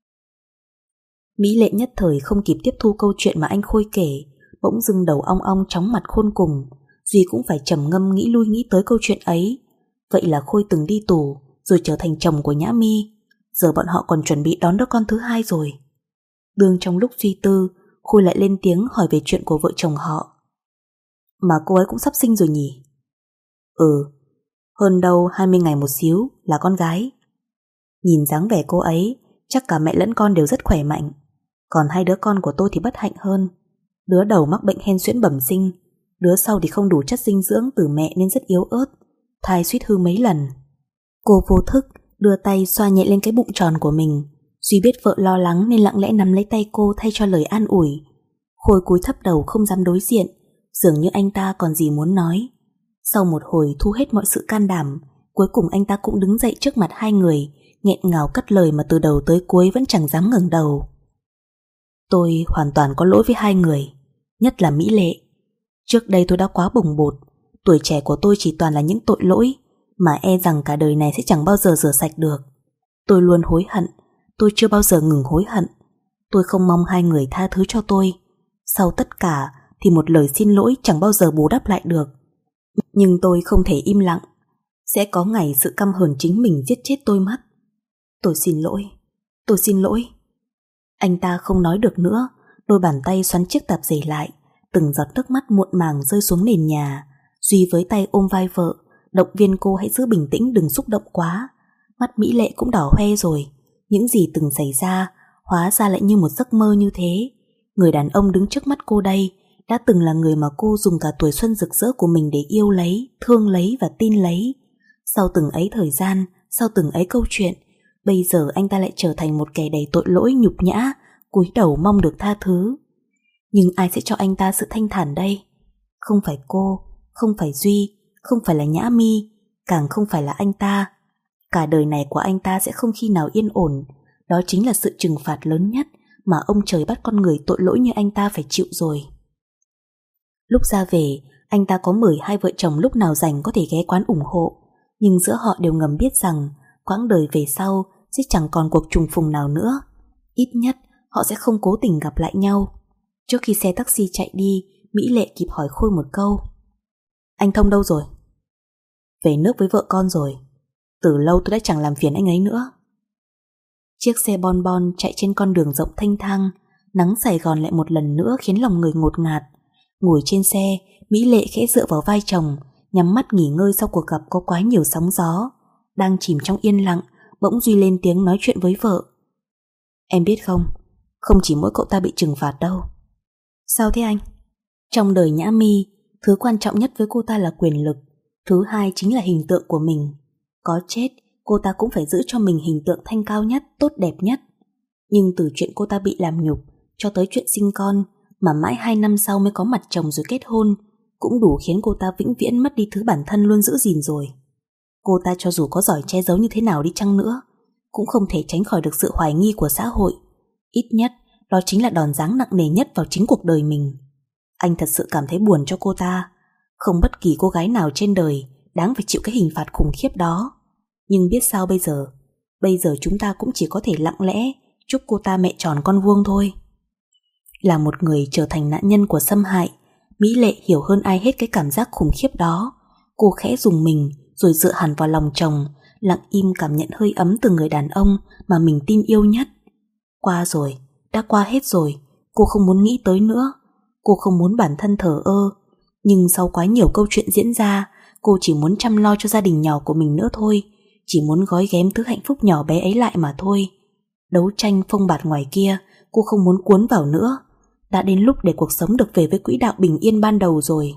Mỹ Lệ nhất thời không kịp tiếp thu câu chuyện mà anh Khôi kể, bỗng dưng đầu ong ong chóng mặt khôn cùng. Duy cũng phải trầm ngâm nghĩ lui nghĩ tới câu chuyện ấy. Vậy là Khôi từng đi tù rồi trở thành chồng của Nhã Mi. Giờ bọn họ còn chuẩn bị đón đứa con thứ hai rồi. Đương trong lúc suy tư, Khôi lại lên tiếng hỏi về chuyện của vợ chồng họ. Mà cô ấy cũng sắp sinh rồi nhỉ? Ừ, hơn đâu hai mươi ngày một xíu là con gái. Nhìn dáng vẻ cô ấy, chắc cả mẹ lẫn con đều rất khỏe mạnh. Còn hai đứa con của tôi thì bất hạnh hơn. Đứa đầu mắc bệnh hen suyễn bẩm sinh, đứa sau thì không đủ chất dinh dưỡng từ mẹ nên rất yếu ớt, thai suýt hư mấy lần. Cô vô thức đưa tay xoa nhẹ lên cái bụng tròn của mình. Duy biết vợ lo lắng nên lặng lẽ nắm lấy tay cô thay cho lời an ủi. Khôi cúi thấp đầu không dám đối diện, dường như anh ta còn gì muốn nói. Sau một hồi thu hết mọi sự can đảm, cuối cùng anh ta cũng đứng dậy trước mặt hai người, nghẹn ngào cất lời mà từ đầu tới cuối vẫn chẳng dám ngẩng đầu. Tôi hoàn toàn có lỗi với hai người, nhất là Mỹ Lệ. Trước đây tôi đã quá bồng bột, tuổi trẻ của tôi chỉ toàn là những tội lỗi mà e rằng cả đời này sẽ chẳng bao giờ rửa sạch được. Tôi luôn hối hận, tôi chưa bao giờ ngừng hối hận. Tôi không mong hai người tha thứ cho tôi. Sau tất cả thì một lời xin lỗi chẳng bao giờ bù đắp lại được. Nhưng tôi không thể im lặng. Sẽ có ngày sự căm hờn chính mình giết chết tôi mất. Tôi xin lỗi, tôi xin lỗi. Anh ta không nói được nữa, đôi bàn tay xoắn chiếc tạp dề lại, từng giọt nước mắt muộn màng rơi xuống nền nhà. Duy với tay ôm vai vợ, động viên cô hãy giữ bình tĩnh, đừng xúc động quá. Mắt Mỹ Lệ cũng đỏ hoe rồi. Những gì từng xảy ra hóa ra lại như một giấc mơ như thế. Người đàn ông đứng trước mắt cô đây đã từng là người mà cô dùng cả tuổi xuân rực rỡ của mình để yêu lấy, thương lấy và tin lấy. Sau từng ấy thời gian, sau từng ấy câu chuyện, bây giờ anh ta lại trở thành một kẻ đầy tội lỗi nhục nhã, cúi đầu mong được tha thứ. Nhưng ai sẽ cho anh ta sự thanh thản đây? Không phải cô, không phải Duy, không phải là Nhã Mi, càng không phải là anh ta. Cả đời này của anh ta sẽ không khi nào yên ổn. Đó chính là sự trừng phạt lớn nhất mà ông trời bắt con người tội lỗi như anh ta phải chịu rồi. Lúc ra về, anh ta có mời hai vợ chồng lúc nào rảnh có thể ghé quán ủng hộ. Nhưng giữa họ đều ngầm biết rằng quãng đời về sau sẽ chẳng còn cuộc trùng phùng nào nữa. Ít nhất họ sẽ không cố tình gặp lại nhau. Trước khi xe taxi chạy đi, Mỹ Lệ kịp hỏi Khôi một câu. Anh Thông đâu rồi? về nước với vợ con rồi. Từ lâu tôi đã chẳng làm phiền anh ấy nữa. Chiếc xe bon bon chạy trên con đường rộng thanh thang. Nắng Sài Gòn lại một lần nữa khiến lòng người ngột ngạt. Ngồi trên xe, Mỹ Lệ khẽ dựa vào vai chồng, nhắm mắt nghỉ ngơi sau cuộc gặp có quá nhiều sóng gió. Đang chìm trong yên lặng, bỗng Duy lên tiếng nói chuyện với vợ. Em biết không, không chỉ mỗi cậu ta bị trừng phạt đâu. Sao thế anh? Trong đời Nhã Mi, thứ quan trọng nhất với cô ta là quyền lực, thứ hai chính là hình tượng của mình. Có chết, cô ta cũng phải giữ cho mình hình tượng thanh cao nhất, tốt đẹp nhất. Nhưng từ chuyện cô ta bị làm nhục cho tới chuyện sinh con, mà mãi hai năm sau mới có mặt chồng rồi kết hôn, cũng đủ khiến cô ta vĩnh viễn mất đi thứ bản thân luôn giữ gìn rồi. Cô ta cho dù có giỏi che giấu như thế nào đi chăng nữa, cũng không thể tránh khỏi được sự hoài nghi của xã hội. Ít nhất, đó chính là đòn giáng nặng nề nhất vào chính cuộc đời mình. Anh thật sự cảm thấy buồn cho cô ta. Không bất kỳ cô gái nào trên đời đáng phải chịu cái hình phạt khủng khiếp đó. Nhưng biết sao bây giờ? Bây giờ chúng ta cũng chỉ có thể lặng lẽ chúc cô ta mẹ tròn con vuông thôi. Là một người trở thành nạn nhân của xâm hại, Mỹ Lệ hiểu hơn ai hết cái cảm giác khủng khiếp đó. Cô khẽ rùng mình rồi dựa hẳn vào lòng chồng, lặng im cảm nhận hơi ấm từ người đàn ông mà mình tin yêu nhất. Qua rồi, đã qua hết rồi, cô không muốn nghĩ tới nữa. Cô không muốn bản thân thờ ơ. Nhưng sau quá nhiều câu chuyện diễn ra, cô chỉ muốn chăm lo cho gia đình nhỏ của mình nữa thôi. Chỉ muốn gói ghém thứ hạnh phúc nhỏ bé ấy lại mà thôi. Đấu tranh phông bạt ngoài kia, cô không muốn cuốn vào nữa. Đã đến lúc để cuộc sống được về với quỹ đạo bình yên ban đầu rồi.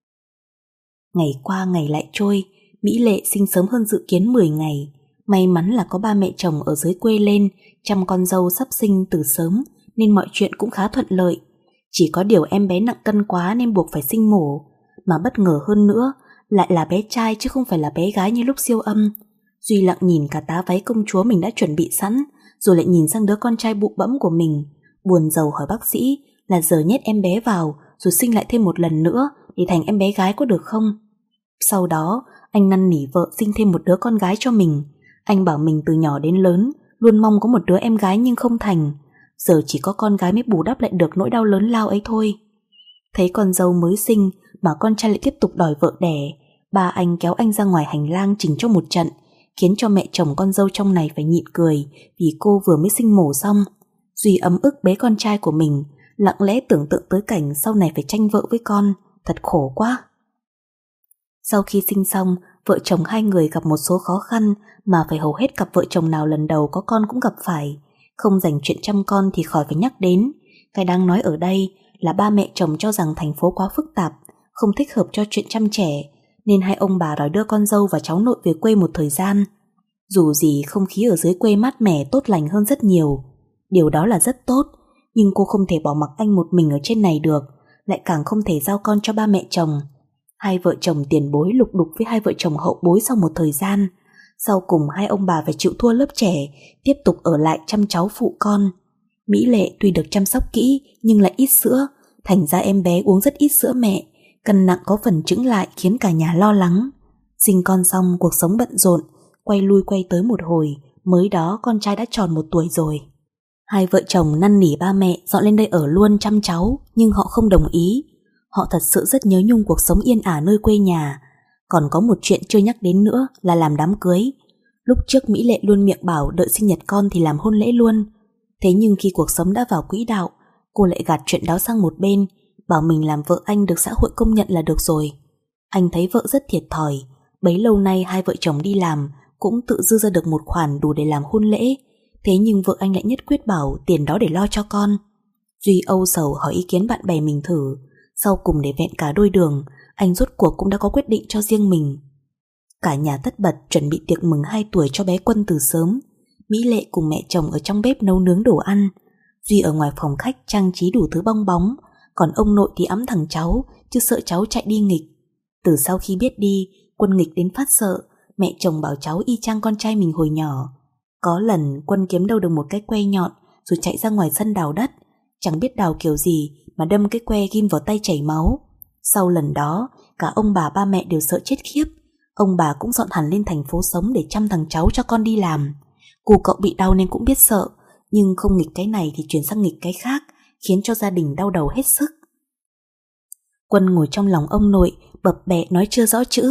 Ngày qua ngày lại trôi, Mỹ Lệ sinh sớm hơn dự kiến mười ngày. May mắn là có ba mẹ chồng ở dưới quê lên chăm con dâu sắp sinh từ sớm, nên mọi chuyện cũng khá thuận lợi. Chỉ có điều em bé nặng cân quá nên buộc phải sinh mổ. Mà bất ngờ hơn nữa, lại là bé trai chứ không phải là bé gái như lúc siêu âm. Duy lặng nhìn cả tá váy công chúa mình đã chuẩn bị sẵn, rồi lại nhìn sang đứa con trai bụ bẫm của mình. Buồn rầu hỏi bác sĩ là giờ nhét em bé vào rồi sinh lại thêm một lần nữa để thành em bé gái có được không. Sau đó anh năn nỉ vợ sinh thêm một đứa con gái cho mình. Anh bảo mình từ nhỏ đến lớn luôn mong có một đứa em gái nhưng không thành. Giờ chỉ có con gái mới bù đắp lại được nỗi đau lớn lao ấy thôi. Thấy con dâu mới sinh mà con trai lại tiếp tục đòi vợ đẻ, ba anh kéo anh ra ngoài hành lang chỉnh cho một trận, khiến cho mẹ chồng con dâu trong này phải nhịn cười vì cô vừa mới sinh mổ xong. Duy ấm ức bế con trai của mình, lặng lẽ tưởng tượng tới cảnh sau này phải tranh vợ với con, thật khổ quá. Sau khi sinh xong, vợ chồng hai người gặp một số khó khăn mà phải hầu hết cặp vợ chồng nào lần đầu có con cũng gặp phải. Không dành chuyện chăm con thì khỏi phải nhắc đến. Cái đáng nói ở đây là ba mẹ chồng cho rằng thành phố quá phức tạp, không thích hợp cho chuyện chăm trẻ, nên hai ông bà đòi đưa con dâu và cháu nội về quê một thời gian. Dù gì không khí ở dưới quê mát mẻ tốt lành hơn rất nhiều. Điều đó là rất tốt, nhưng cô không thể bỏ mặc anh một mình ở trên này được, lại càng không thể giao con cho ba mẹ chồng. Hai vợ chồng tiền bối lục đục với hai vợ chồng hậu bối sau một thời gian. Sau cùng hai ông bà phải chịu thua lớp trẻ, tiếp tục ở lại chăm cháu phụ con. Mỹ Lệ tuy được chăm sóc kỹ nhưng lại ít sữa, thành ra em bé uống rất ít sữa mẹ, cân nặng có phần chững lại khiến cả nhà lo lắng. Sinh con xong cuộc sống bận rộn, quay lui quay tới một hồi, mới đó con trai đã tròn một tuổi rồi. Hai vợ chồng năn nỉ ba mẹ dọn lên đây ở luôn chăm cháu, nhưng họ không đồng ý. Họ thật sự rất nhớ nhung cuộc sống yên ả nơi quê nhà. Còn có một chuyện chưa nhắc đến nữa là làm đám cưới. Lúc trước Mỹ Lệ luôn miệng bảo đợi sinh nhật con thì làm hôn lễ luôn. Thế nhưng khi cuộc sống đã vào quỹ đạo, cô lại gạt chuyện đó sang một bên, bảo mình làm vợ anh được xã hội công nhận là được rồi. Anh thấy vợ rất thiệt thòi. Bấy lâu nay hai vợ chồng đi làm cũng tự dư ra được một khoản đủ để làm hôn lễ. Thế nhưng vợ anh lại nhất quyết bảo tiền đó để lo cho con. Duy âu sầu hỏi ý kiến bạn bè mình thử. Sau cùng để vẹn cả đôi đường, anh rốt cuộc cũng đã có quyết định cho riêng mình. Cả nhà tất bật chuẩn bị tiệc mừng hai tuổi cho bé Quân từ sớm. Mỹ Lệ cùng mẹ chồng ở trong bếp nấu nướng đồ ăn, Duy ở ngoài phòng khách trang trí đủ thứ bong bóng, còn ông nội thì ẵm thằng cháu, chứ sợ cháu chạy đi nghịch. Từ sau khi biết đi, Quân nghịch đến phát sợ, mẹ chồng bảo cháu y chang con trai mình hồi nhỏ. Có lần Quân kiếm đâu được một cái que nhọn rồi chạy ra ngoài sân đào đất, chẳng biết đào kiểu gì mà đâm cái que ghim vào tay chảy máu. Sau lần đó, cả ông bà ba mẹ đều sợ chết khiếp. Ông bà cũng dọn hẳn lên thành phố sống để chăm thằng cháu cho con đi làm. Cô cậu bị đau nên cũng biết sợ, nhưng không nghịch cái này thì chuyển sang nghịch cái khác, khiến cho gia đình đau đầu hết sức. Quân ngồi trong lòng ông nội, bập bẹ nói chưa rõ chữ.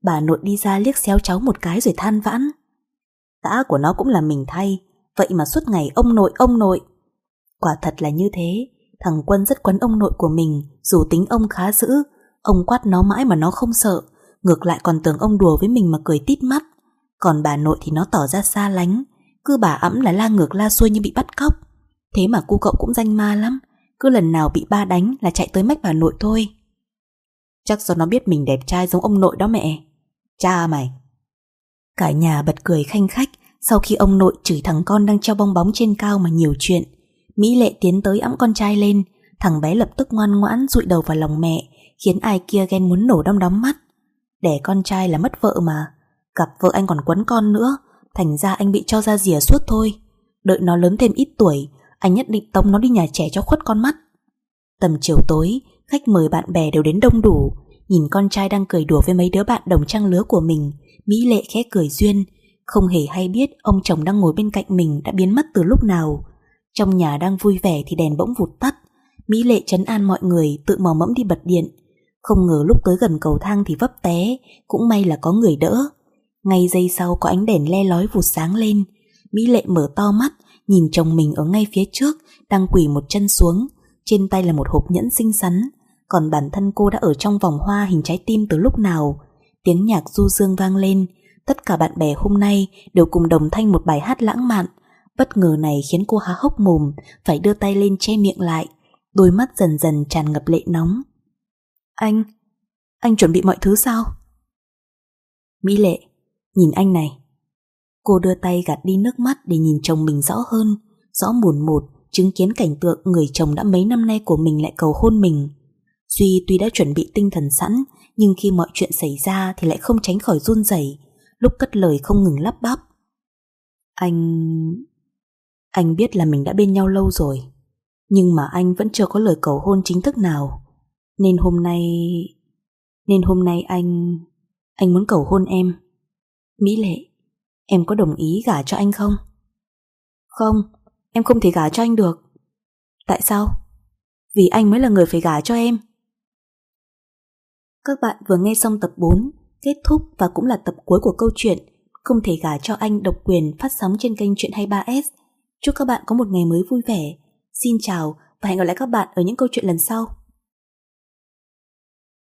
Bà nội đi ra liếc xéo cháu một cái rồi than vãn. Tã của nó cũng là mình thay, vậy mà suốt ngày ông nội ông nội. Quả thật là như thế, thằng Quân rất quấn ông nội của mình, dù tính ông khá dữ. Ông quát nó mãi mà nó không sợ, ngược lại còn tưởng ông đùa với mình mà cười tít mắt. Còn bà nội thì nó tỏ ra xa lánh, cứ bà ẵm là la ngược la xuôi như bị bắt cóc. Thế mà cu cậu cũng danh ma lắm, cứ lần nào bị ba đánh là chạy tới mách bà nội thôi. Chắc do nó biết mình đẹp trai giống ông nội đó mẹ. Cha mày. Cả nhà bật cười khanh khách sau khi ông nội chửi thằng con đang treo bong bóng trên cao mà nhiều chuyện. Mỹ Lệ tiến tới ẵm con trai lên, thằng bé lập tức ngoan ngoãn dụi đầu vào lòng mẹ, khiến ai kia ghen muốn nổ đom đóm mắt. Đẻ con trai là mất vợ mà, gặp vợ anh còn quấn con nữa, thành ra anh bị cho ra rìa suốt thôi. Đợi nó lớn thêm ít tuổi, anh nhất định tống nó đi nhà trẻ cho khuất con mắt. Tầm chiều tối, khách mời bạn bè đều đến đông đủ. Nhìn con trai đang cười đùa với mấy đứa bạn đồng trang lứa của mình, Mỹ Lệ khẽ cười duyên, không hề hay biết ông chồng đang ngồi bên cạnh mình đã biến mất từ lúc nào. Trong nhà đang vui vẻ thì đèn bỗng vụt tắt. Mỹ Lệ trấn an mọi người tự mò mẫm đi bật điện. Không ngờ lúc tới gần cầu thang thì vấp té, cũng may là có người đỡ. Ngay giây sau có ánh đèn le lói vụt sáng lên. Mỹ Lệ mở to mắt, nhìn chồng mình ở ngay phía trước, đang quỳ một chân xuống, trên tay là một hộp nhẫn xinh xắn, còn bản thân cô đã ở trong vòng hoa hình trái tim từ lúc nào. Tiếng nhạc du dương vang lên, tất cả bạn bè hôm nay đều cùng đồng thanh một bài hát lãng mạn. Bất ngờ này khiến cô há hốc mồm, phải đưa tay lên che miệng lại, đôi mắt dần dần tràn ngập lệ nóng. Anh, anh chuẩn bị mọi thứ sao? Mỹ Lệ, nhìn anh này. Cô đưa tay gạt đi nước mắt để nhìn chồng mình rõ hơn, rõ mồn một, chứng kiến cảnh tượng người chồng đã mấy năm nay của mình lại cầu hôn mình. Duy tuy đã chuẩn bị tinh thần sẵn, nhưng khi mọi chuyện xảy ra thì lại không tránh khỏi run rẩy, lúc cất lời không ngừng lắp bắp. Anh... Anh biết là mình đã bên nhau lâu rồi, nhưng mà anh vẫn chưa có lời cầu hôn chính thức nào. Nên hôm nay... Nên hôm nay anh... Anh muốn cầu hôn em. Mỹ Lệ, em có đồng ý gả cho anh không? Không, em không thể gả cho anh được. Tại sao? Vì anh mới là người phải gả cho em. Các bạn vừa nghe xong tập bốn, kết thúc và cũng là tập cuối của câu chuyện Không thể gả cho anh độc quyền phát sóng trên kênh Chuyện hai mươi ba ét. Chúc các bạn có một ngày mới vui vẻ. Xin chào và hẹn gặp lại các bạn ở những câu chuyện lần sau.